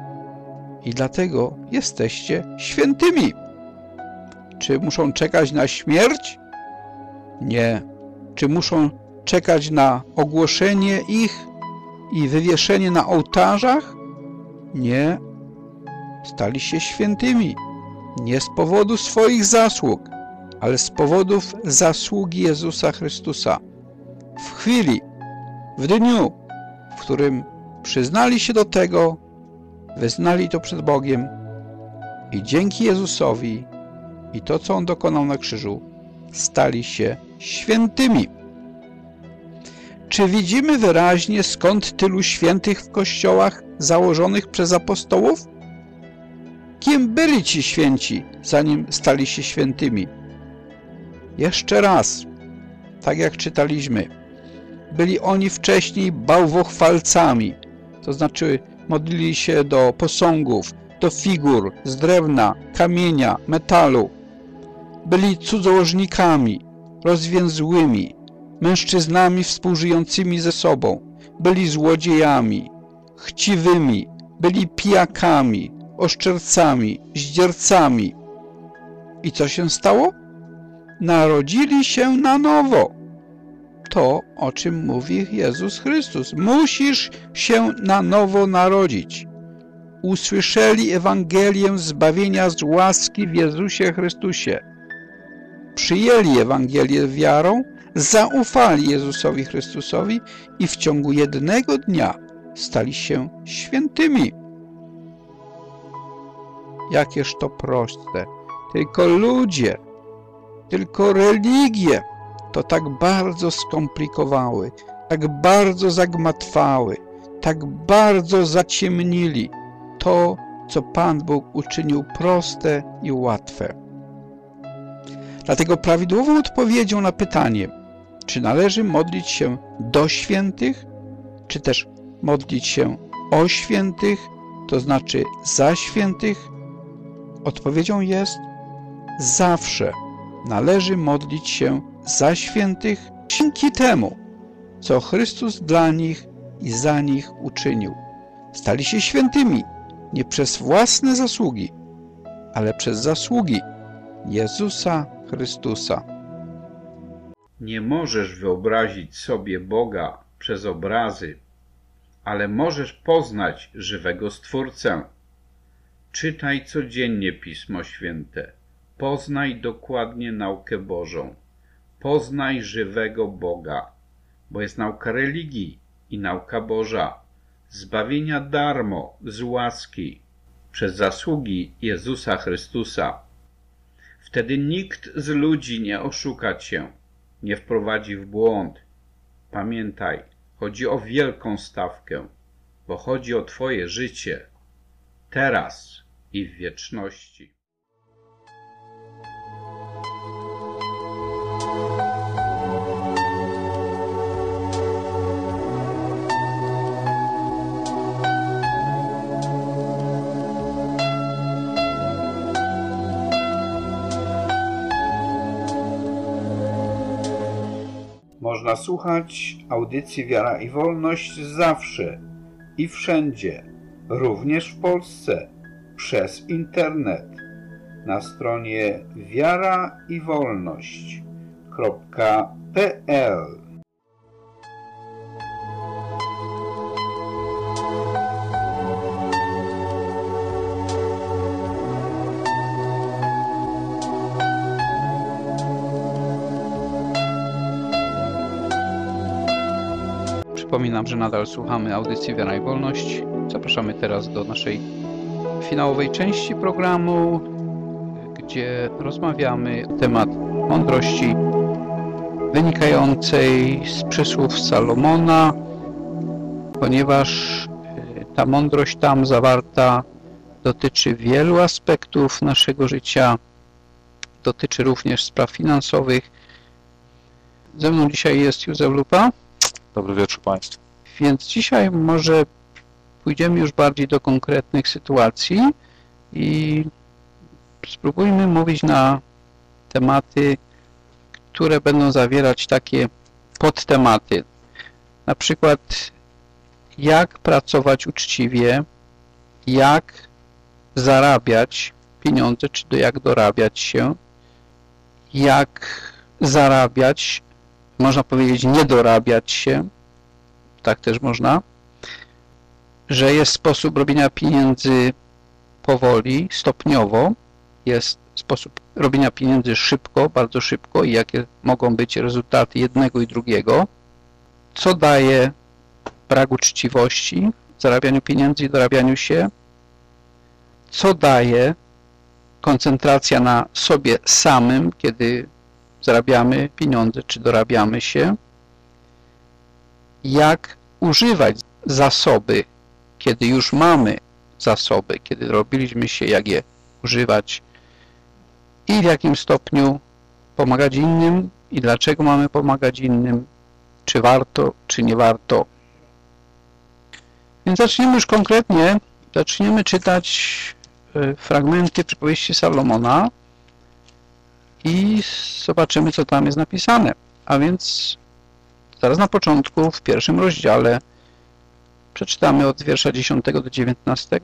I dlatego jesteście świętymi. Czy muszą czekać na śmierć? Nie. Czy muszą czekać na ogłoszenie ich i wywieszenie na ołtarzach? Nie. Stali się świętymi. Nie z powodu swoich zasług, ale z powodów zasługi Jezusa Chrystusa. W chwili, w dniu, w którym przyznali się do tego, wyznali to przed Bogiem i dzięki Jezusowi i to, co On dokonał na krzyżu, stali się świętymi. Czy widzimy wyraźnie, skąd tylu świętych w kościołach założonych przez apostołów? Kim byli ci święci, zanim stali się świętymi? Jeszcze raz, tak jak czytaliśmy, Byli oni wcześniej bałwochwalcami, to znaczy modlili się do posągów, do figur z drewna, kamienia, metalu. Byli cudzołożnikami, rozwięzłymi, mężczyznami współżyjącymi ze sobą. Byli złodziejami, chciwymi, byli pijakami, oszczercami, zdziercami. I co się stało? Narodzili się na nowo. To, o czym mówi Jezus Chrystus. Musisz się na nowo narodzić. Usłyszeli Ewangelię zbawienia z łaski w Jezusie Chrystusie. Przyjęli Ewangelię wiarą, zaufali Jezusowi Chrystusowi i w ciągu jednego dnia stali się świętymi. Jakież to proste. Tylko ludzie, tylko religie to tak bardzo skomplikowały, tak bardzo zagmatwały, tak bardzo zaciemnili to, co Pan Bóg uczynił proste i łatwe. Dlatego prawidłową odpowiedzią na pytanie, czy należy modlić się do świętych, czy też modlić się o świętych, to znaczy za świętych, odpowiedzią jest zawsze należy modlić się za świętych dzięki temu, co Chrystus dla nich i za nich uczynił. Stali się świętymi nie przez własne zasługi, ale przez zasługi Jezusa Chrystusa. Nie możesz wyobrazić sobie Boga przez obrazy, ale możesz poznać żywego Stwórcę. Czytaj codziennie Pismo Święte. Poznaj dokładnie naukę Bożą. Poznaj żywego Boga, bo jest nauka religii i nauka Boża, zbawienia darmo, z łaski, przez zasługi Jezusa Chrystusa. Wtedy nikt z ludzi nie oszuka cię, nie wprowadzi w błąd. Pamiętaj, chodzi o wielką stawkę, bo chodzi o twoje życie, teraz i w wieczności. Można słuchać audycji Wiara i Wolność zawsze i wszędzie, również w Polsce, przez internet, na stronie wiaraiwolność.pl. Przypominam, że nadal słuchamy audycji Wiara i Wolność. Zapraszamy teraz do naszej finałowej części programu, gdzie rozmawiamy na temat mądrości wynikającej z przysłów Salomona, ponieważ ta mądrość tam zawarta dotyczy wielu aspektów naszego życia, dotyczy również spraw finansowych. Ze mną dzisiaj jest Józef Lupa. Dobry wieczór Państwu. Więc dzisiaj może pójdziemy już bardziej do konkretnych sytuacji i spróbujmy mówić na tematy, które będą zawierać takie podtematy. Na przykład jak pracować uczciwie, jak zarabiać pieniądze, czy jak dorabiać się, jak zarabiać, można powiedzieć nie dorabiać się, tak też można, że jest sposób robienia pieniędzy powoli, stopniowo, jest sposób robienia pieniędzy szybko, bardzo szybko i jakie mogą być rezultaty jednego i drugiego, co daje brak uczciwości w zarabianiu pieniędzy i dorabianiu się, co daje koncentracja na sobie samym, kiedy zarabiamy pieniądze czy dorabiamy się, jak używać zasoby, kiedy już mamy zasoby, kiedy robiliśmy się, jak je używać i w jakim stopniu pomagać innym i dlaczego mamy pomagać innym czy warto, czy nie warto. Więc zaczniemy już konkretnie, zaczniemy czytać fragmenty przypowieści Salomona i zobaczymy, co tam jest napisane. A więc zaraz na początku, w pierwszym rozdziale, przeczytamy od wiersza 10 do 19.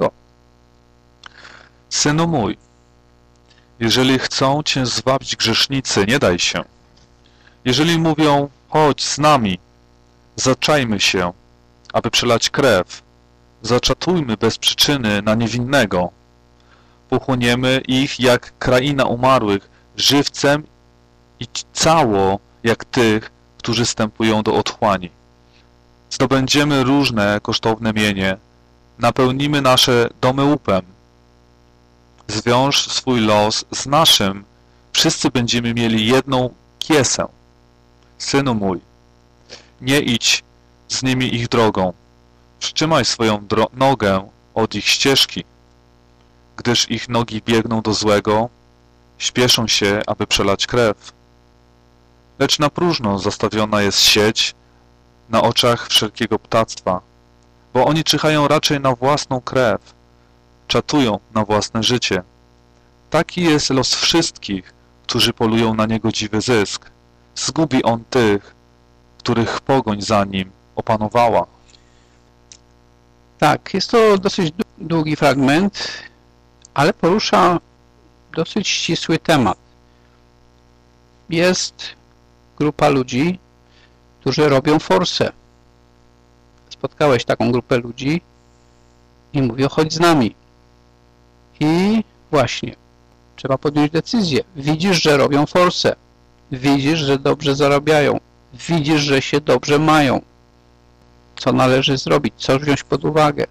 Synu mój, jeżeli chcą cię zwabić grzesznicy, nie daj się. Jeżeli mówią, chodź z nami, zaczajmy się, aby przelać krew, zaczatujmy bez przyczyny na niewinnego, pochłoniemy ich jak kraina umarłych, żywcem i cało jak tych, którzy wstępują do otchłani. Zdobędziemy różne kosztowne mienie, napełnimy nasze domy łupem. Zwiąż swój los z naszym, wszyscy będziemy mieli jedną kiesę. Synu mój, nie idź z nimi ich drogą, wstrzymaj swoją nogę od ich ścieżki, gdyż ich nogi biegną do złego, śpieszą się, aby przelać krew. Lecz na próżno zastawiona jest sieć na oczach wszelkiego ptactwa, bo oni czyhają raczej na własną krew, czatują na własne życie. Taki jest los wszystkich, którzy polują na niegodziwy zysk. Zgubi on tych, których pogoń za nim opanowała. Tak, jest to dosyć długi fragment, ale porusza dosyć ścisły temat. Jest grupa ludzi, którzy robią forsę. Spotkałeś taką grupę ludzi i mówią, chodź z nami. I właśnie, trzeba podjąć decyzję. Widzisz, że robią forsę. Widzisz, że dobrze zarabiają. Widzisz, że się dobrze mają. Co należy zrobić? Co wziąć pod uwagę?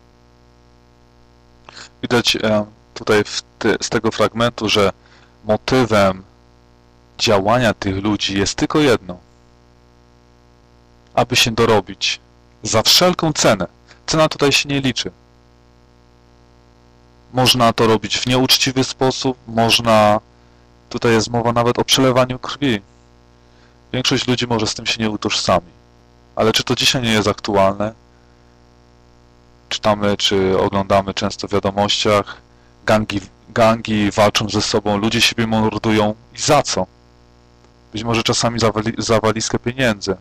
Widać tutaj z tego fragmentu, że motywem działania tych ludzi jest tylko jedno. Aby się dorobić. Za wszelką cenę. Cena tutaj się nie liczy. Można to robić w nieuczciwy sposób, można... Tutaj jest mowa nawet o przelewaniu krwi. Większość ludzi może z tym się nie utożsami. Ale czy to dzisiaj nie jest aktualne? Czytamy, czy oglądamy często w wiadomościach, gangi walczą ze sobą, ludzie siebie mordują. I za co? Być może czasami za walizkę pieniędzy.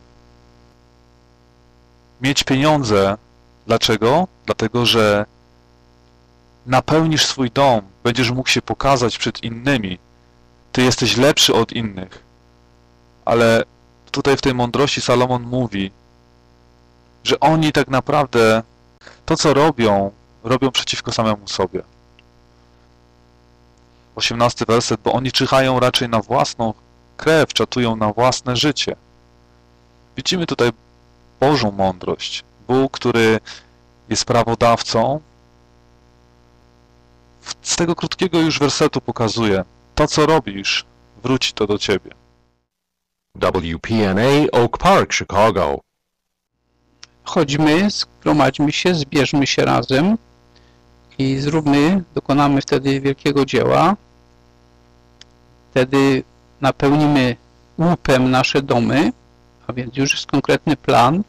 Mieć pieniądze. Dlaczego? Dlatego, że napełnisz swój dom, będziesz mógł się pokazać przed innymi. Ty jesteś lepszy od innych. Ale tutaj w tej mądrości Salomon mówi, że oni tak naprawdę to, co robią, robią przeciwko samemu sobie. 18 werset, bo oni czyhają raczej na własną krew, czatują na własne życie. Widzimy tutaj Bożą mądrość. Bóg, który jest prawodawcą, z tego krótkiego już wersetu pokazuje, to co robisz, wróci to do ciebie. WPNA Oak Park, Chicago. Chodźmy, zgromadźmy się, zbierzmy się razem i dokonamy wtedy wielkiego dzieła. Wtedy napełnimy łupem nasze domy, a więc już jest konkretny plan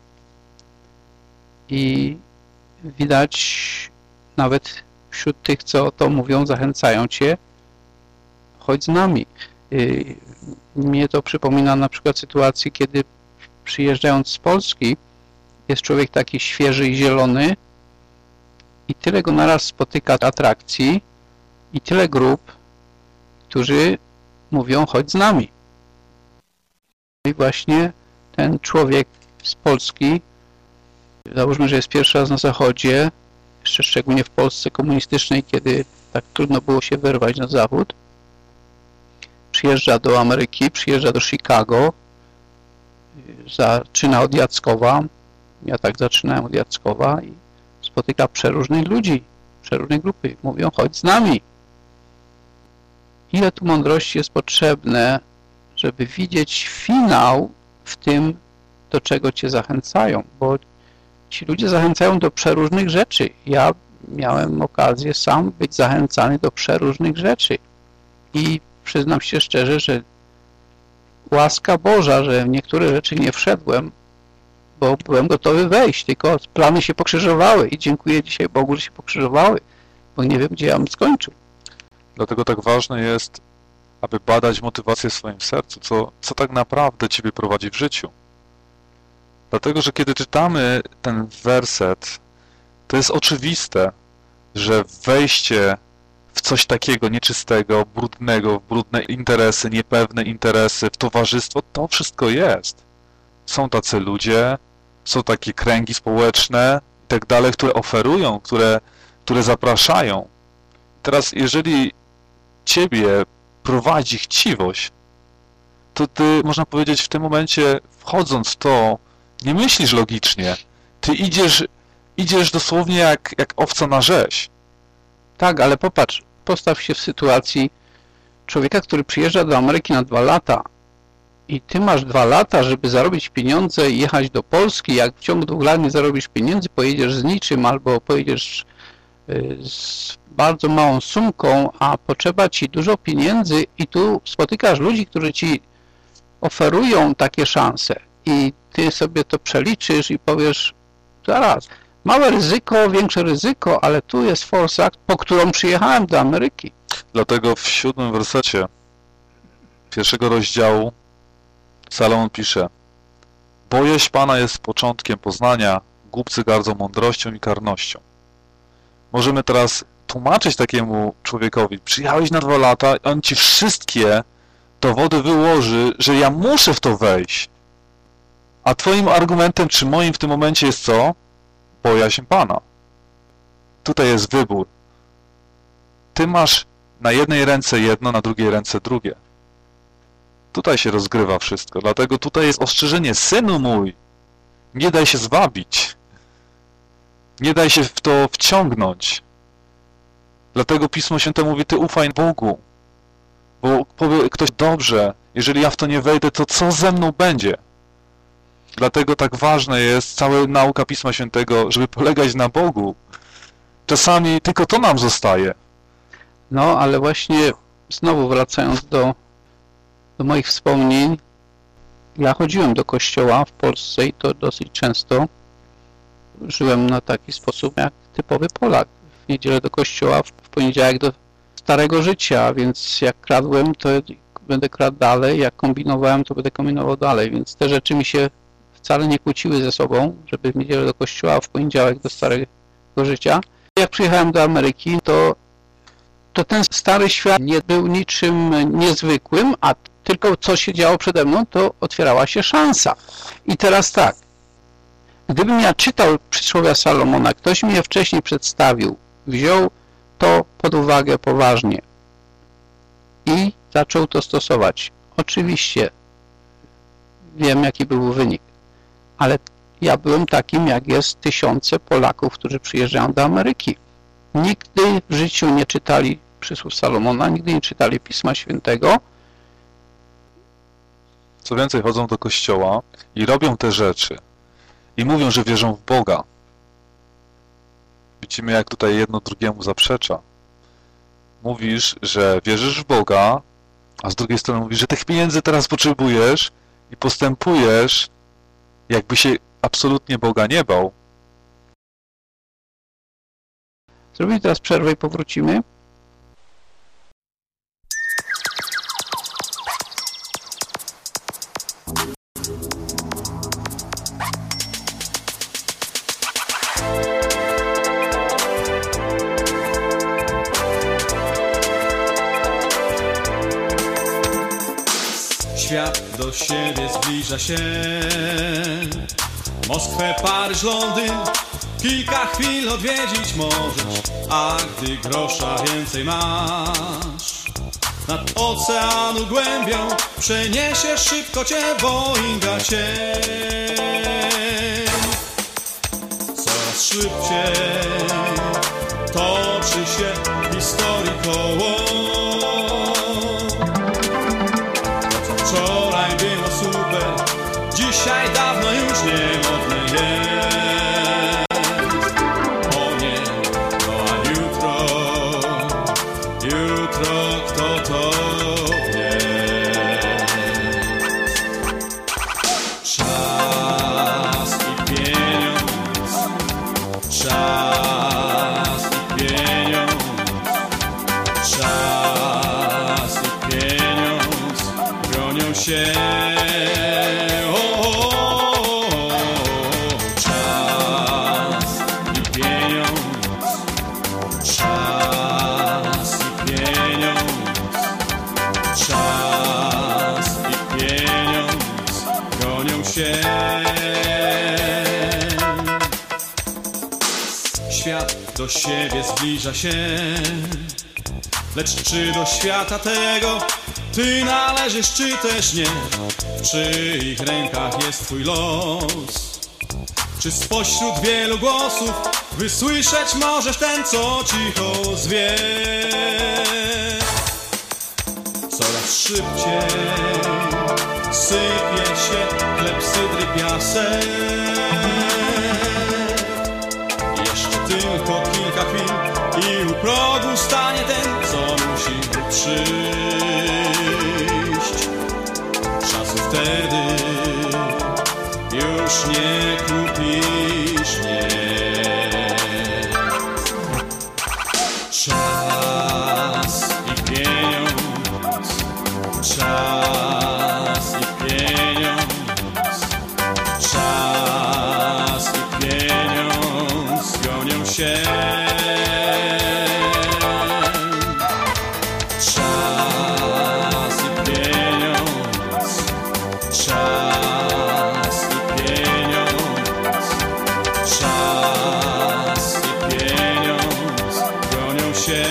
i widać nawet wśród tych, co to mówią, zachęcają cię, chodź z nami. Mnie to przypomina na przykład sytuację, kiedy przyjeżdżając z Polski jest człowiek taki świeży i zielony i tyle go naraz spotyka atrakcji i tyle grup, którzy mówią, chodź z nami. I właśnie ten człowiek z Polski, załóżmy, że jest pierwszy raz na Zachodzie, jeszcze szczególnie w Polsce komunistycznej, kiedy tak trudno było się wyrwać na Zachód, przyjeżdża do Ameryki, przyjeżdża do Chicago, zaczyna od Jackowa, ja tak zaczynałem od Jackowa i spotyka przeróżnych ludzi, przeróżne grupy, mówią, chodź z nami. Ile tu mądrości jest potrzebne, żeby widzieć finał w tym, do czego cię zachęcają, bo ci ludzie zachęcają do przeróżnych rzeczy. Ja miałem okazję sam być zachęcany do przeróżnych rzeczy i przyznam się szczerze, że łaska Boża, że w niektóre rzeczy nie wszedłem, bo byłem gotowy wejść, tylko plany się pokrzyżowały i dziękuję dzisiaj Bogu, że się pokrzyżowały, bo nie wiem, gdzie ja bym skończył. Dlatego tak ważne jest, aby badać motywację w swoim sercu, co tak naprawdę Ciebie prowadzi w życiu. Dlatego, że kiedy czytamy ten werset, to jest oczywiste, że wejście w coś takiego nieczystego, brudnego, w brudne interesy, niepewne interesy, w towarzystwo, to wszystko jest. Są tacy ludzie, są takie kręgi społeczne i tak dalej, które oferują, które zapraszają. Teraz, jeżeli Ciebie prowadzi chciwość, to Ty, można powiedzieć, w tym momencie, wchodząc w to, nie myślisz logicznie. Ty idziesz dosłownie jak owca na rzeź. Tak, ale popatrz, postaw się w sytuacji człowieka, który przyjeżdża do Ameryki na 2 lata i ty masz 2 lata, żeby zarobić pieniądze i jechać do Polski. Jak w ciągu 2 lat nie zarobisz pieniędzy, pojedziesz z niczym albo pojedziesz z bardzo małą sumką, a potrzeba ci dużo pieniędzy i tu spotykasz ludzi, którzy ci oferują takie szanse i ty sobie to przeliczysz i powiesz, zaraz, małe ryzyko, większe ryzyko, ale tu jest forsa, po którą przyjechałem do Ameryki. Dlatego w 7 wersecie 1 rozdziału Salomon pisze: bojaźń Pana jest początkiem poznania, głupcy gardzą mądrością i karnością. Możemy teraz tłumaczyć takiemu człowiekowi: przyjechałeś na 2 lata i on ci wszystkie dowody wyłoży, że ja muszę w to wejść. A twoim argumentem, czy moim w tym momencie jest co? Bojaźń Pana. Tutaj jest wybór. Ty masz na jednej ręce jedno, na drugiej ręce drugie. Tutaj się rozgrywa wszystko. Dlatego tutaj jest ostrzeżenie: synu mój, nie daj się zwabić. Nie daj się w to wciągnąć. Dlatego Pismo Święte mówi: ty ufaj Bogu. Bo powie ktoś: dobrze, jeżeli ja w to nie wejdę, to co ze mną będzie? Dlatego tak ważne jest cała nauka Pisma Świętego, żeby polegać na Bogu. Czasami tylko to nam zostaje. No, ale właśnie znowu wracając do moich wspomnień, ja chodziłem do kościoła w Polsce i to dosyć często. Żyłem na taki sposób jak typowy Polak. W niedzielę do kościoła, w poniedziałek do starego życia, więc jak kradłem, to będę kradł dalej, jak kombinowałem, to będę kombinował dalej, więc te rzeczy mi się wcale nie kłóciły ze sobą, żeby w niedzielę do kościoła, a w poniedziałek do starego życia. Jak przyjechałem do Ameryki, to ten stary świat nie był niczym niezwykłym, a tylko co się działo przede mną, to otwierała się szansa. I teraz tak, gdybym ja czytał przysłowia Salomona, ktoś mi je wcześniej przedstawił, wziął to pod uwagę poważnie i zaczął to stosować. Oczywiście wiem, jaki był wynik, ale ja byłem takim, jak jest tysiące Polaków, którzy przyjeżdżają do Ameryki. Nigdy w życiu nie czytali przysłów Salomona, nigdy nie czytali Pisma Świętego. Co więcej, chodzą do kościoła i robią te rzeczy i mówią, że wierzą w Boga. Widzimy, jak tutaj jedno drugiemu zaprzecza. Mówisz, że wierzysz w Boga, a z drugiej strony mówisz, że tych pieniędzy teraz potrzebujesz i postępujesz, jakby się absolutnie Boga nie bał. Zrobimy teraz przerwę i powrócimy. Świat do siebie zbliża się. Moskwę, Paryż, Londyn, kilka chwil odwiedzić możesz. A gdy grosza więcej masz, nad oceanu głębią przeniesie szybko cię Boeinga cień. Coraz szybciej toczy się historii koło. Wczoraj było super, dzisiaj dawno już niemodne jest. O nie, no a jutro kto to wie. Czas do siebie zbliża się. Lecz czy do świata tego ty należysz, czy też nie? W czyich rękach jest twój los? Czy spośród wielu głosów wysłyszeć możesz ten, co cicho zwie? Coraz szybciej sypie się klepsydry piasek. Jeszcze tylko kilka chwil i u progu stanie ten, co musi przyjść. Czasu wtedy już nie kupisz, nie. Czas i pieniądz, czas i pieniądz, czas i pieniądz gonią się. Czas i pieniądz, czas i pieniądz, czas i pieniądz gonią się.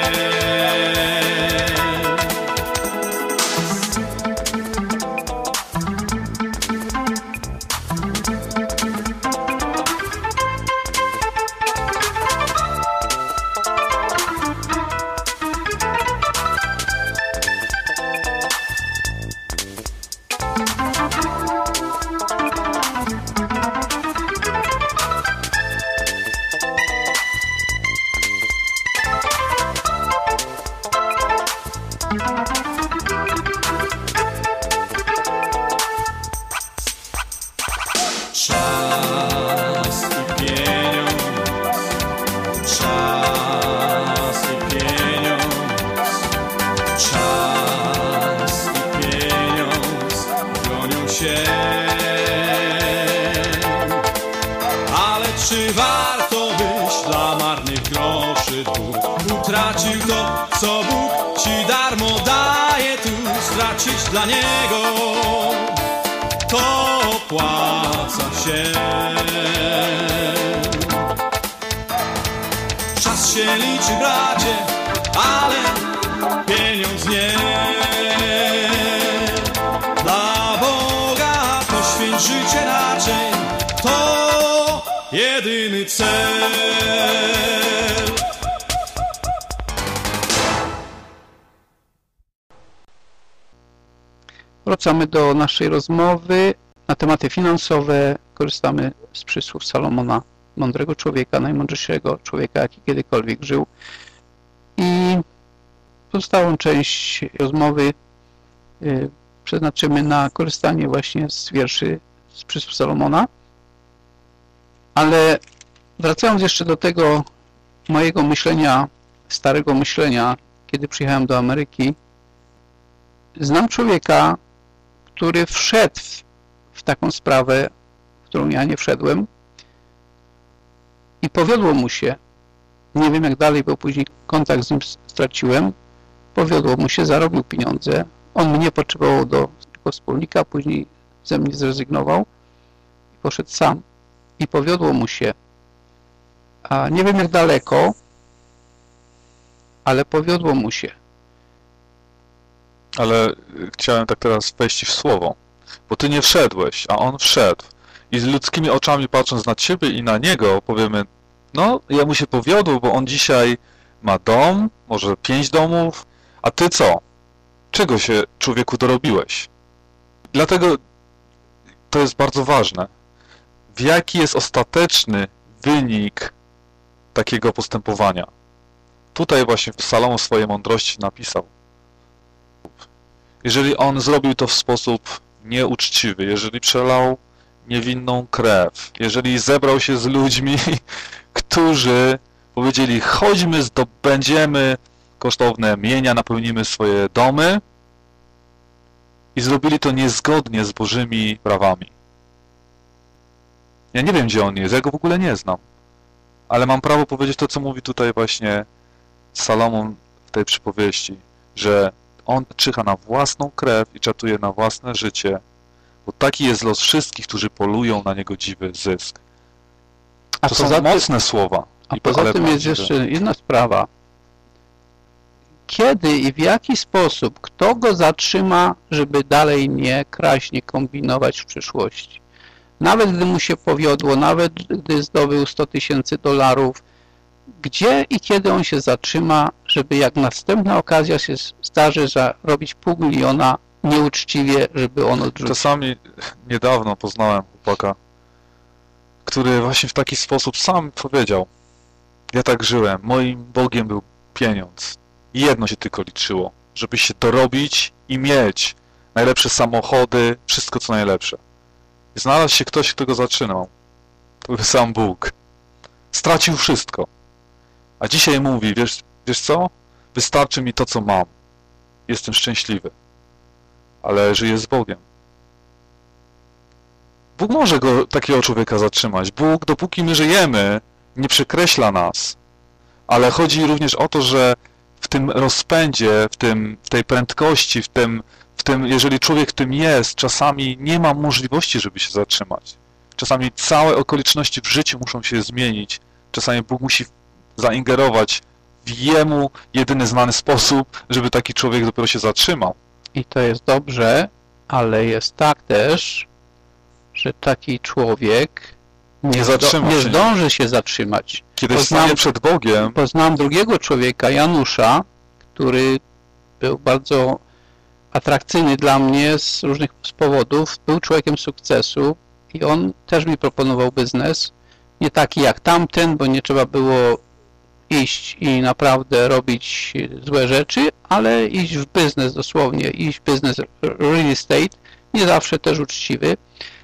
Czas i pieniądz, czas i pieniądz, czas i pieniądz gonią się. Ale czy warto byś dla marnych groszy dwóch utracił to, co Bóg ci darmo daje tu? Stracić dla Niego to opłaca się. Czas się liczy, bracie, ale pieniądz nie. Dla Boga poświęć życie raczej, to jedyny cel. Wracamy do naszej rozmowy na tematy finansowe. Korzystamy z przysłów Salomona, mądrego człowieka, najmądrzejszego człowieka, jaki kiedykolwiek żył. I pozostałą część rozmowy przeznaczymy na korzystanie właśnie z wierszy z przysłów Salomona. Ale wracając jeszcze do tego mojego myślenia, starego myślenia, kiedy przyjechałem do Ameryki, znam człowieka, który wszedł w taką sprawę, w którą ja nie wszedłem i powiodło mu się. Nie wiem jak dalej, bo później kontakt z nim straciłem. Powiodło mu się, zarobił pieniądze. On mnie potrzebował do wspólnika, później ze mnie zrezygnował i poszedł sam. I powiodło mu się. A nie wiem jak daleko, ale powiodło mu się. Ale chciałem tak teraz wejść w słowo, bo ty nie wszedłeś, a on wszedł. I z ludzkimi oczami patrząc na ciebie i na niego, powiemy, no, jemu się powiodło, bo on dzisiaj ma dom, może 5 domów, a ty co? Czego się, człowieku, dorobiłeś? Dlatego to jest bardzo ważne. Jaki jest ostateczny wynik takiego postępowania? Tutaj właśnie Salomon w swojej mądrości napisał. Jeżeli on zrobił to w sposób nieuczciwy, jeżeli przelał niewinną krew, jeżeli zebrał się z ludźmi, którzy powiedzieli, chodźmy, zdobędziemy kosztowne mienia, napełnimy swoje domy i zrobili to niezgodnie z Bożymi prawami. Ja nie wiem, gdzie on jest, ja go w ogóle nie znam, ale mam prawo powiedzieć to, co mówi tutaj właśnie Salomon w tej przypowieści, że on czyha na własną krew i czatuje na własne życie, bo taki jest los wszystkich, którzy polują na niegodziwy zysk. To są mocne słowa. A poza tym jest jeszcze jedna sprawa. Kiedy i w jaki sposób, kto go zatrzyma, żeby dalej nie kraść, nie kombinować w przyszłości? Nawet gdy mu się powiodło, nawet gdy zdobył $100,000, gdzie i kiedy on się zatrzyma, żeby jak następna okazja się zdarzy, zarobić $500,000 nieuczciwie, żeby on odrzucił? Czasami niedawno poznałem chłopaka, który właśnie w taki sposób sam powiedział: ja tak żyłem, moim Bogiem był pieniądz. I jedno się tylko liczyło, żeby się dorobić i mieć najlepsze samochody, wszystko co najlepsze. I znalazł się ktoś, kto go zatrzymał. To był sam Bóg. Stracił wszystko. A dzisiaj mówi: wiesz co? Wystarczy mi to, co mam. Jestem szczęśliwy. Ale żyję z Bogiem. Bóg może takiego człowieka zatrzymać. Bóg, dopóki my żyjemy, nie przekreśla nas. Ale chodzi również o to, że w tym rozpędzie, w tej prędkości, w tym, jeżeli człowiek w tym jest, czasami nie ma możliwości, żeby się zatrzymać. Czasami całe okoliczności w życiu muszą się zmienić. Czasami Bóg musi zaingerować w jemu jedyny znany sposób, żeby taki człowiek dopiero się zatrzymał. I to jest dobrze, ale jest tak też, że taki człowiek nie zdąży się zatrzymać. Kiedy stanie przed Bogiem. Poznałem drugiego człowieka, Janusza, który był bardzo atrakcyjny dla mnie z różnych powodów. Był człowiekiem sukcesu i on też mi proponował biznes. Nie taki jak tamten, bo nie trzeba było iść i naprawdę robić złe rzeczy, ale iść w biznes dosłownie, iść w biznes real estate, nie zawsze też uczciwy.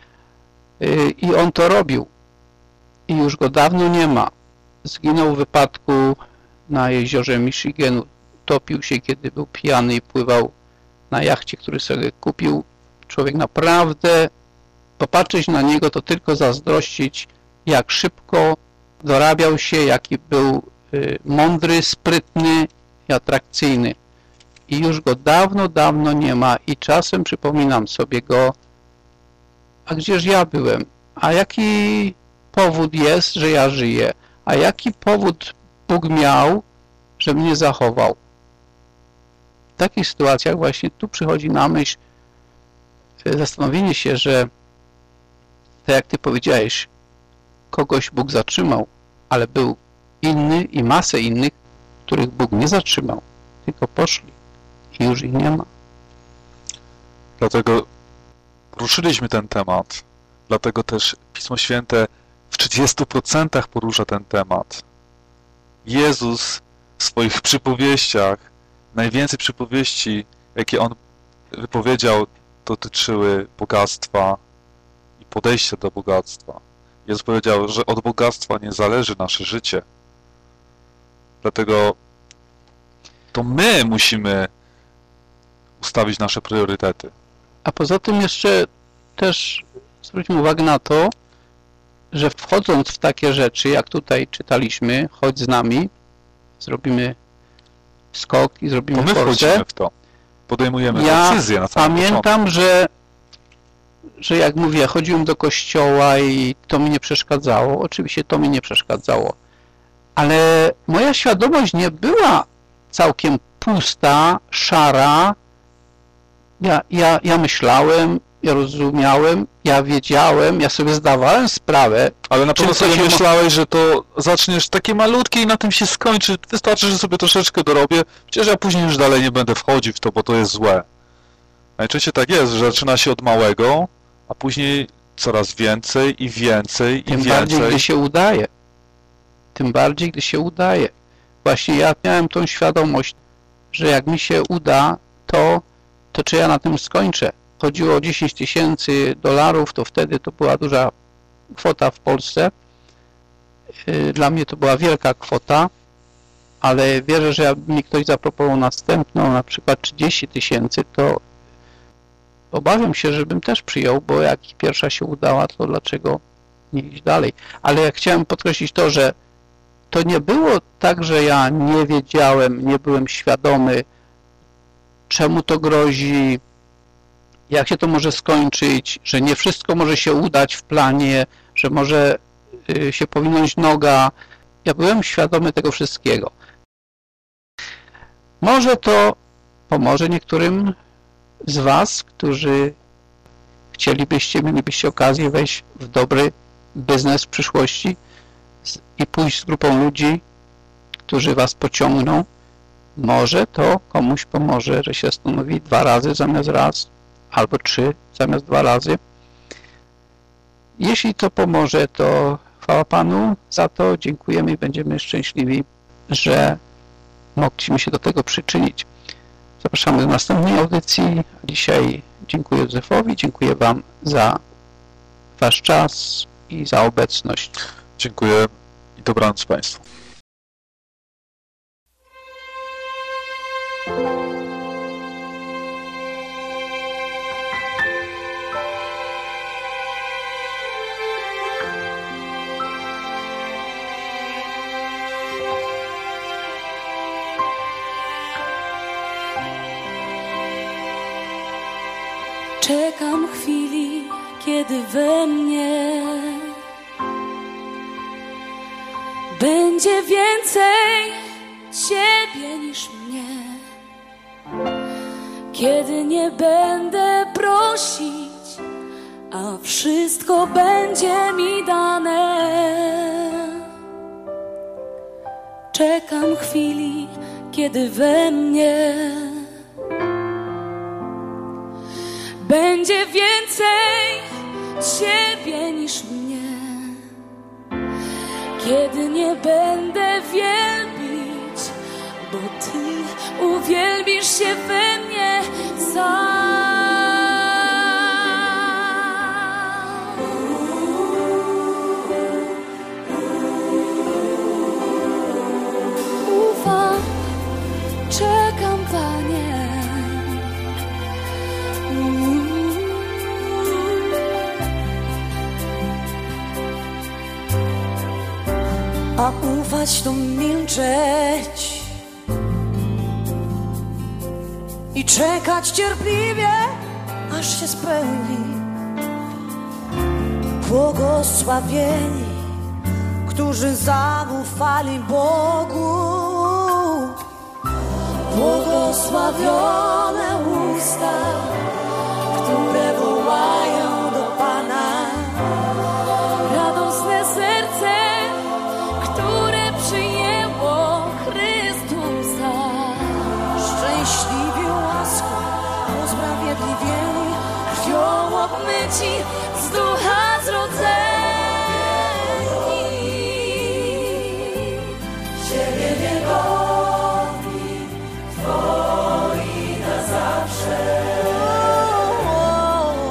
I on to robił. I już go dawno nie ma. Zginął w wypadku na jeziorze Michigan. Topił się, kiedy był pijany i pływał na jachcie, który sobie kupił. Człowiek naprawdę, popatrzeć na niego to tylko zazdrościć, jak szybko dorabiał się, jaki był mądry, sprytny i atrakcyjny. I już go dawno, dawno nie ma i czasem przypominam sobie go: a gdzież ja byłem? A jaki powód jest, że ja żyję? A jaki powód Bóg miał, że mnie zachował? W takich sytuacjach właśnie tu przychodzi na myśl zastanowienie się, że tak jak Ty powiedziałeś, kogoś Bóg zatrzymał, ale był inny i masę innych, których Bóg nie zatrzymał, tylko poszli i już ich nie ma. Dlatego ruszyliśmy ten temat, dlatego też Pismo Święte w 30% porusza ten temat. Jezus w swoich przypowieściach, najwięcej przypowieści, jakie On wypowiedział, dotyczyły bogactwa i podejścia do bogactwa. Jezus powiedział, że od bogactwa nie zależy nasze życie. Dlatego to my musimy ustawić nasze priorytety. A poza tym jeszcze też zwróćmy uwagę na to, że wchodząc w takie rzeczy, jak tutaj czytaliśmy, chodź z nami, zrobimy skok i zrobimy forsę. My wchodzimy w to. Podejmujemy decyzję na samym początku. Pamiętam, że jak mówię, chodziłem do kościoła i to mi nie przeszkadzało. Oczywiście to mi nie przeszkadzało. Ale moja świadomość nie była całkiem pusta, szara. Ja myślałem, ja rozumiałem, ja wiedziałem, ja sobie zdawałem sprawę. Ale na pewno sobie myślałeś, że to zaczniesz takie malutkie i na tym się skończy. Wystarczy, że sobie troszeczkę dorobię. Przecież ja później już dalej nie będę wchodził w to, bo to jest złe. Najczęściej tak jest, że zaczyna się od małego, a później coraz więcej i więcej i więcej. Tym bardziej, gdy się udaje. Tym bardziej, gdy się udaje. Właśnie ja miałem tą świadomość, że jak mi się uda, to czy ja na tym skończę. Chodziło o $10,000, to wtedy to była duża kwota w Polsce. Dla mnie to była wielka kwota, ale wierzę, że jakby mi ktoś zaproponował następną, na przykład 30,000, to obawiam się, żebym też przyjął, bo jak pierwsza się udała, to dlaczego nie iść dalej. Ale ja chciałem podkreślić to, że to nie było tak, że ja nie wiedziałem, nie byłem świadomy, czemu to grozi, jak się to może skończyć, że nie wszystko może się udać w planie, że może się powinąć noga. Ja byłem świadomy tego wszystkiego. Może to pomoże niektórym z Was, którzy mielibyście okazję wejść w dobry biznes w przyszłości i pójść z grupą ludzi, którzy Was pociągną. Może to komuś pomoże, że się stanowi 2 razy zamiast raz, albo 3 zamiast 2 razy. Jeśli to pomoże, to chwała Panu za to. Dziękujemy i będziemy szczęśliwi, że mogliśmy się do tego przyczynić. Zapraszamy do następnej audycji. Dzisiaj dziękuję Józefowi, dziękuję Wam za Wasz czas i za obecność. Dziękuję i dobranoc Państwu. Czekam chwili, kiedy we mnie będzie więcej Ciebie niż mnie. Kiedy nie będę prosić, a wszystko będzie mi dane. Czekam chwili, kiedy we mnie będzie więcej Ciebie niż mnie. Kiedy nie będę wielbić, bo Ty uwielbisz się we mnie sam. Ufam, czekam, Panie. A ufać to milczeć i czekać cierpliwie, aż się spełni. Błogosławieni, którzy zaufali Bogu. Błogosławione usta, które wołają do Pana. Radosne serce, które przyjęło Chrystusa. Szczęśliwi łaską, usprawiedliwieni, krwią obmyci, z ducha zrodzeni. Ciebie niegodni, Twoi na zawsze.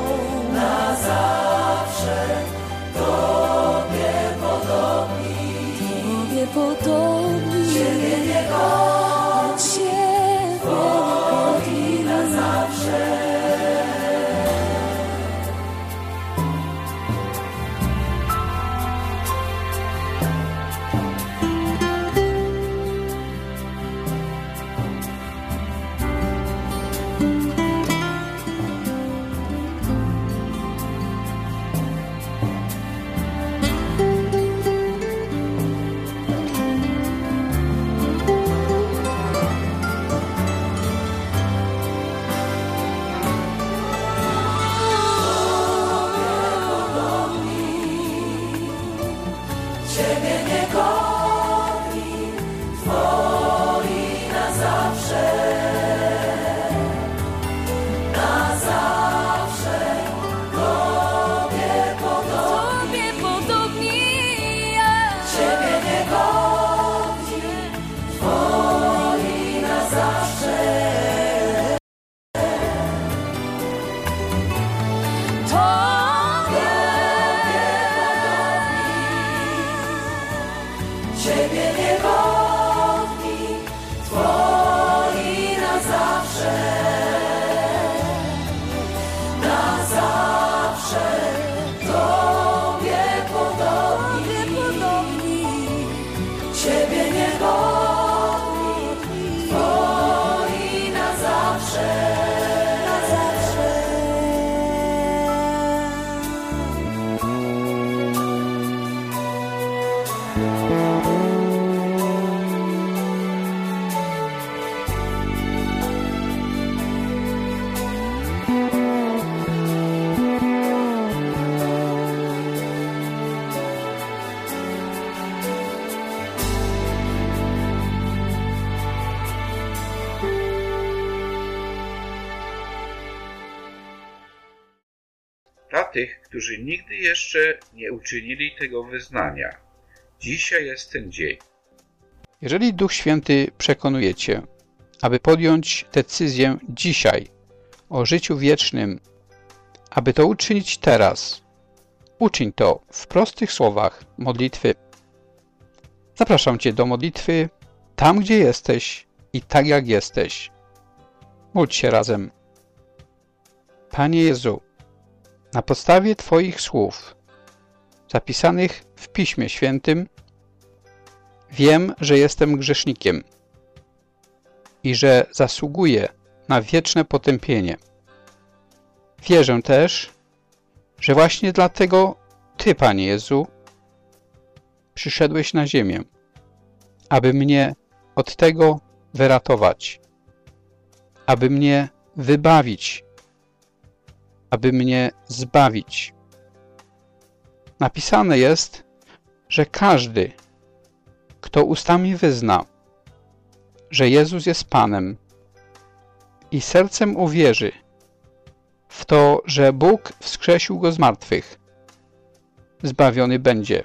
tych, którzy nigdy jeszcze nie uczynili tego wyznania. Dzisiaj jest ten dzień. Jeżeli Duch Święty przekonuje Cię, aby podjąć decyzję dzisiaj o życiu wiecznym, aby to uczynić teraz, uczyń to w prostych słowach modlitwy. Zapraszam Cię do modlitwy tam, gdzie jesteś i tak jak jesteś. Módl się razem. Panie Jezu, na podstawie Twoich słów zapisanych w Piśmie Świętym wiem, że jestem grzesznikiem i że zasługuję na wieczne potępienie. Wierzę też, że właśnie dlatego Ty, Panie Jezu, przyszedłeś na ziemię, aby mnie od tego wyratować, aby mnie wybawić, aby mnie zbawić. Napisane jest, że każdy, kto ustami wyzna, że Jezus jest Panem i sercem uwierzy w to, że Bóg wskrzesił Go z martwych, zbawiony będzie,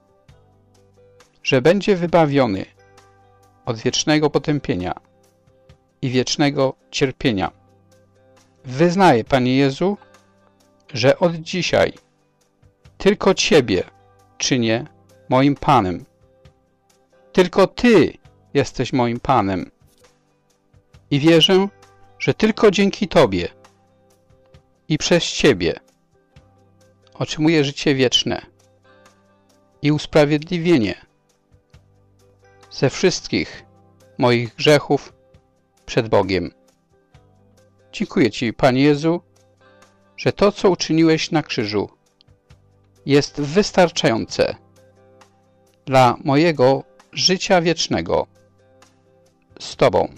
że będzie wybawiony od wiecznego potępienia i wiecznego cierpienia. Wyznaję, Panie Jezu, że od dzisiaj tylko Ciebie czynię moim Panem. Tylko Ty jesteś moim Panem. I wierzę, że tylko dzięki Tobie i przez Ciebie otrzymuję życie wieczne i usprawiedliwienie ze wszystkich moich grzechów przed Bogiem. Dziękuję Ci, Panie Jezu, że to, co uczyniłeś na krzyżu, jest wystarczające dla mojego życia wiecznego z Tobą.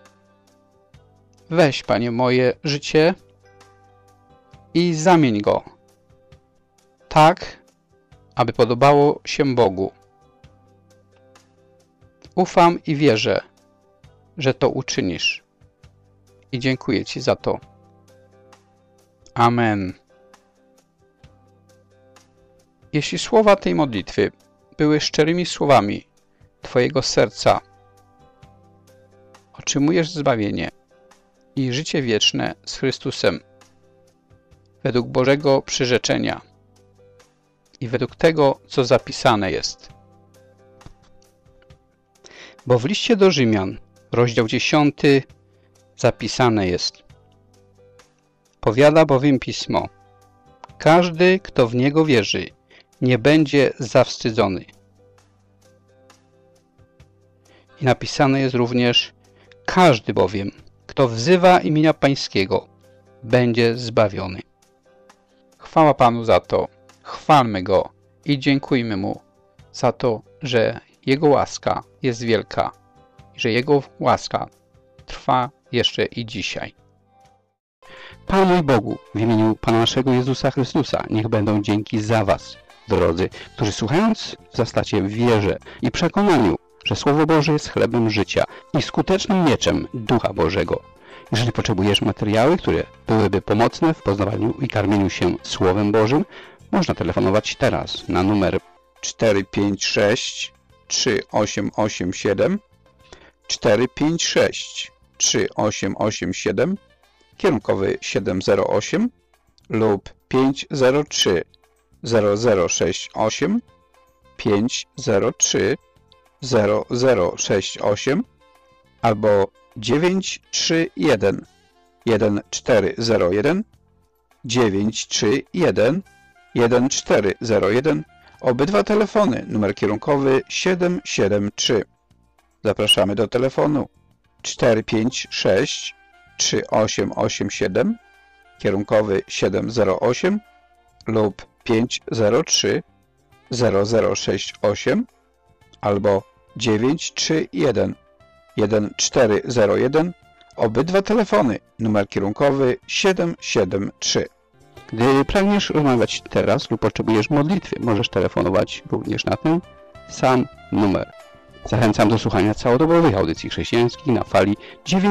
Weź, Panie, moje życie i zamień go tak, aby podobało się Bogu. Ufam i wierzę, że to uczynisz. I dziękuję Ci za to. Amen. Jeśli słowa tej modlitwy były szczerymi słowami Twojego serca, otrzymujesz zbawienie i życie wieczne z Chrystusem według Bożego przyrzeczenia i według tego, co zapisane jest. Bo w liście do Rzymian, rozdział 10, zapisane jest: powiada bowiem Pismo: każdy, kto w Niego wierzy, nie będzie zawstydzony. I napisane jest również: każdy bowiem, kto wzywa imienia Pańskiego, będzie zbawiony. Chwała Panu za to, chwalmy Go i dziękujmy Mu za to, że Jego łaska jest wielka i że Jego łaska trwa jeszcze i dzisiaj. Panu i Bogu, w imieniu Pana naszego Jezusa Chrystusa, niech będą dzięki za Was, drodzy, którzy słuchając wzrastacie w wierze i przekonaniu, że Słowo Boże jest chlebem życia i skutecznym mieczem Ducha Bożego. Jeżeli potrzebujesz materiały, które byłyby pomocne w poznawaniu i karmieniu się Słowem Bożym, można telefonować teraz na numer 456 3887 456 3887, kierunkowy 708 lub 503 0068 503 0068 albo 931 1401 931 1401. Obydwa telefony, numer kierunkowy 773. Zapraszamy do telefonu 456 3887, kierunkowy 708 lub 503 0068 albo 931 1401. Obydwa telefony, numer kierunkowy 773. Gdy pragniesz rozmawiać teraz lub potrzebujesz modlitwy, możesz telefonować również na ten sam numer. Zachęcam do słuchania całodobowych audycji chrześcijańskich na fali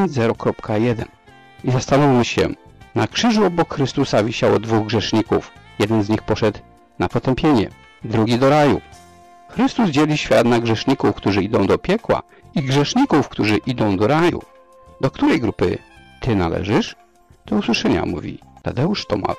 90.1. I zastanówmy się, na krzyżu obok Chrystusa wisiało dwóch grzeszników, Jeden z nich poszedł na potępienie, drugi do raju. Chrystus dzieli świat na grzeszników, którzy idą do piekła i grzeszników, którzy idą do raju. Do której grupy ty należysz? Do usłyszenia, mówi Tadeusz Tomal.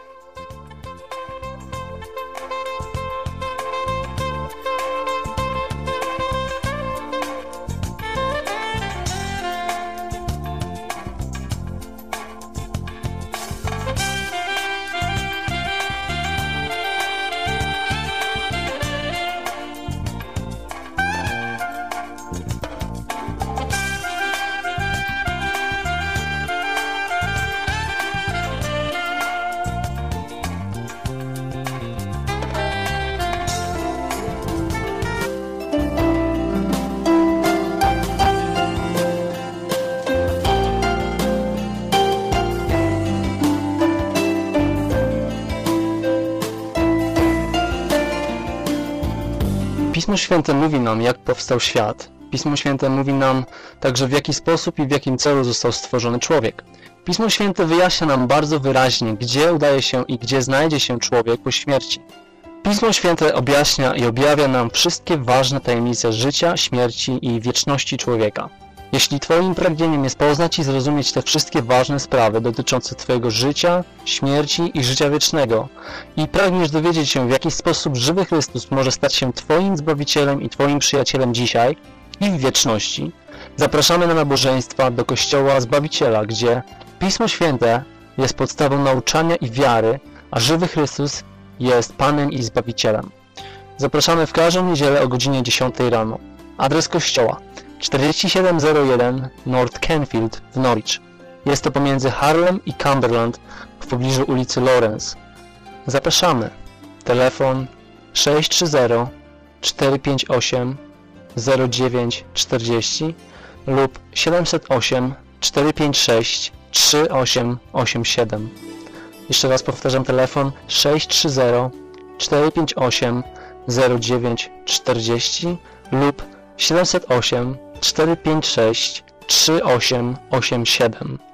Pismo Święte mówi nam, jak powstał świat. Pismo Święte mówi nam także, w jaki sposób i w jakim celu został stworzony człowiek. Pismo Święte wyjaśnia nam bardzo wyraźnie, gdzie udaje się i gdzie znajdzie się człowiek po śmierci. Pismo Święte objaśnia i objawia nam wszystkie ważne tajemnice życia, śmierci i wieczności człowieka. Jeśli Twoim pragnieniem jest poznać i zrozumieć te wszystkie ważne sprawy dotyczące Twojego życia, śmierci i życia wiecznego i pragniesz dowiedzieć się, w jaki sposób żywy Chrystus może stać się Twoim Zbawicielem i Twoim przyjacielem dzisiaj i w wieczności, zapraszamy na nabożeństwa do Kościoła Zbawiciela, gdzie Pismo Święte jest podstawą nauczania i wiary, a żywy Chrystus jest Panem i Zbawicielem. Zapraszamy w każdą niedzielę o godzinie 10 rano. Adres kościoła: 4701 North Canfield w Norwich. Jest to pomiędzy Harlem i Cumberland w pobliżu ulicy Lawrence. Zapraszamy. Telefon 630 458 0940 lub 708 456 3887. Jeszcze raz powtarzam, telefon 630 458 0940 lub 708 456 3887.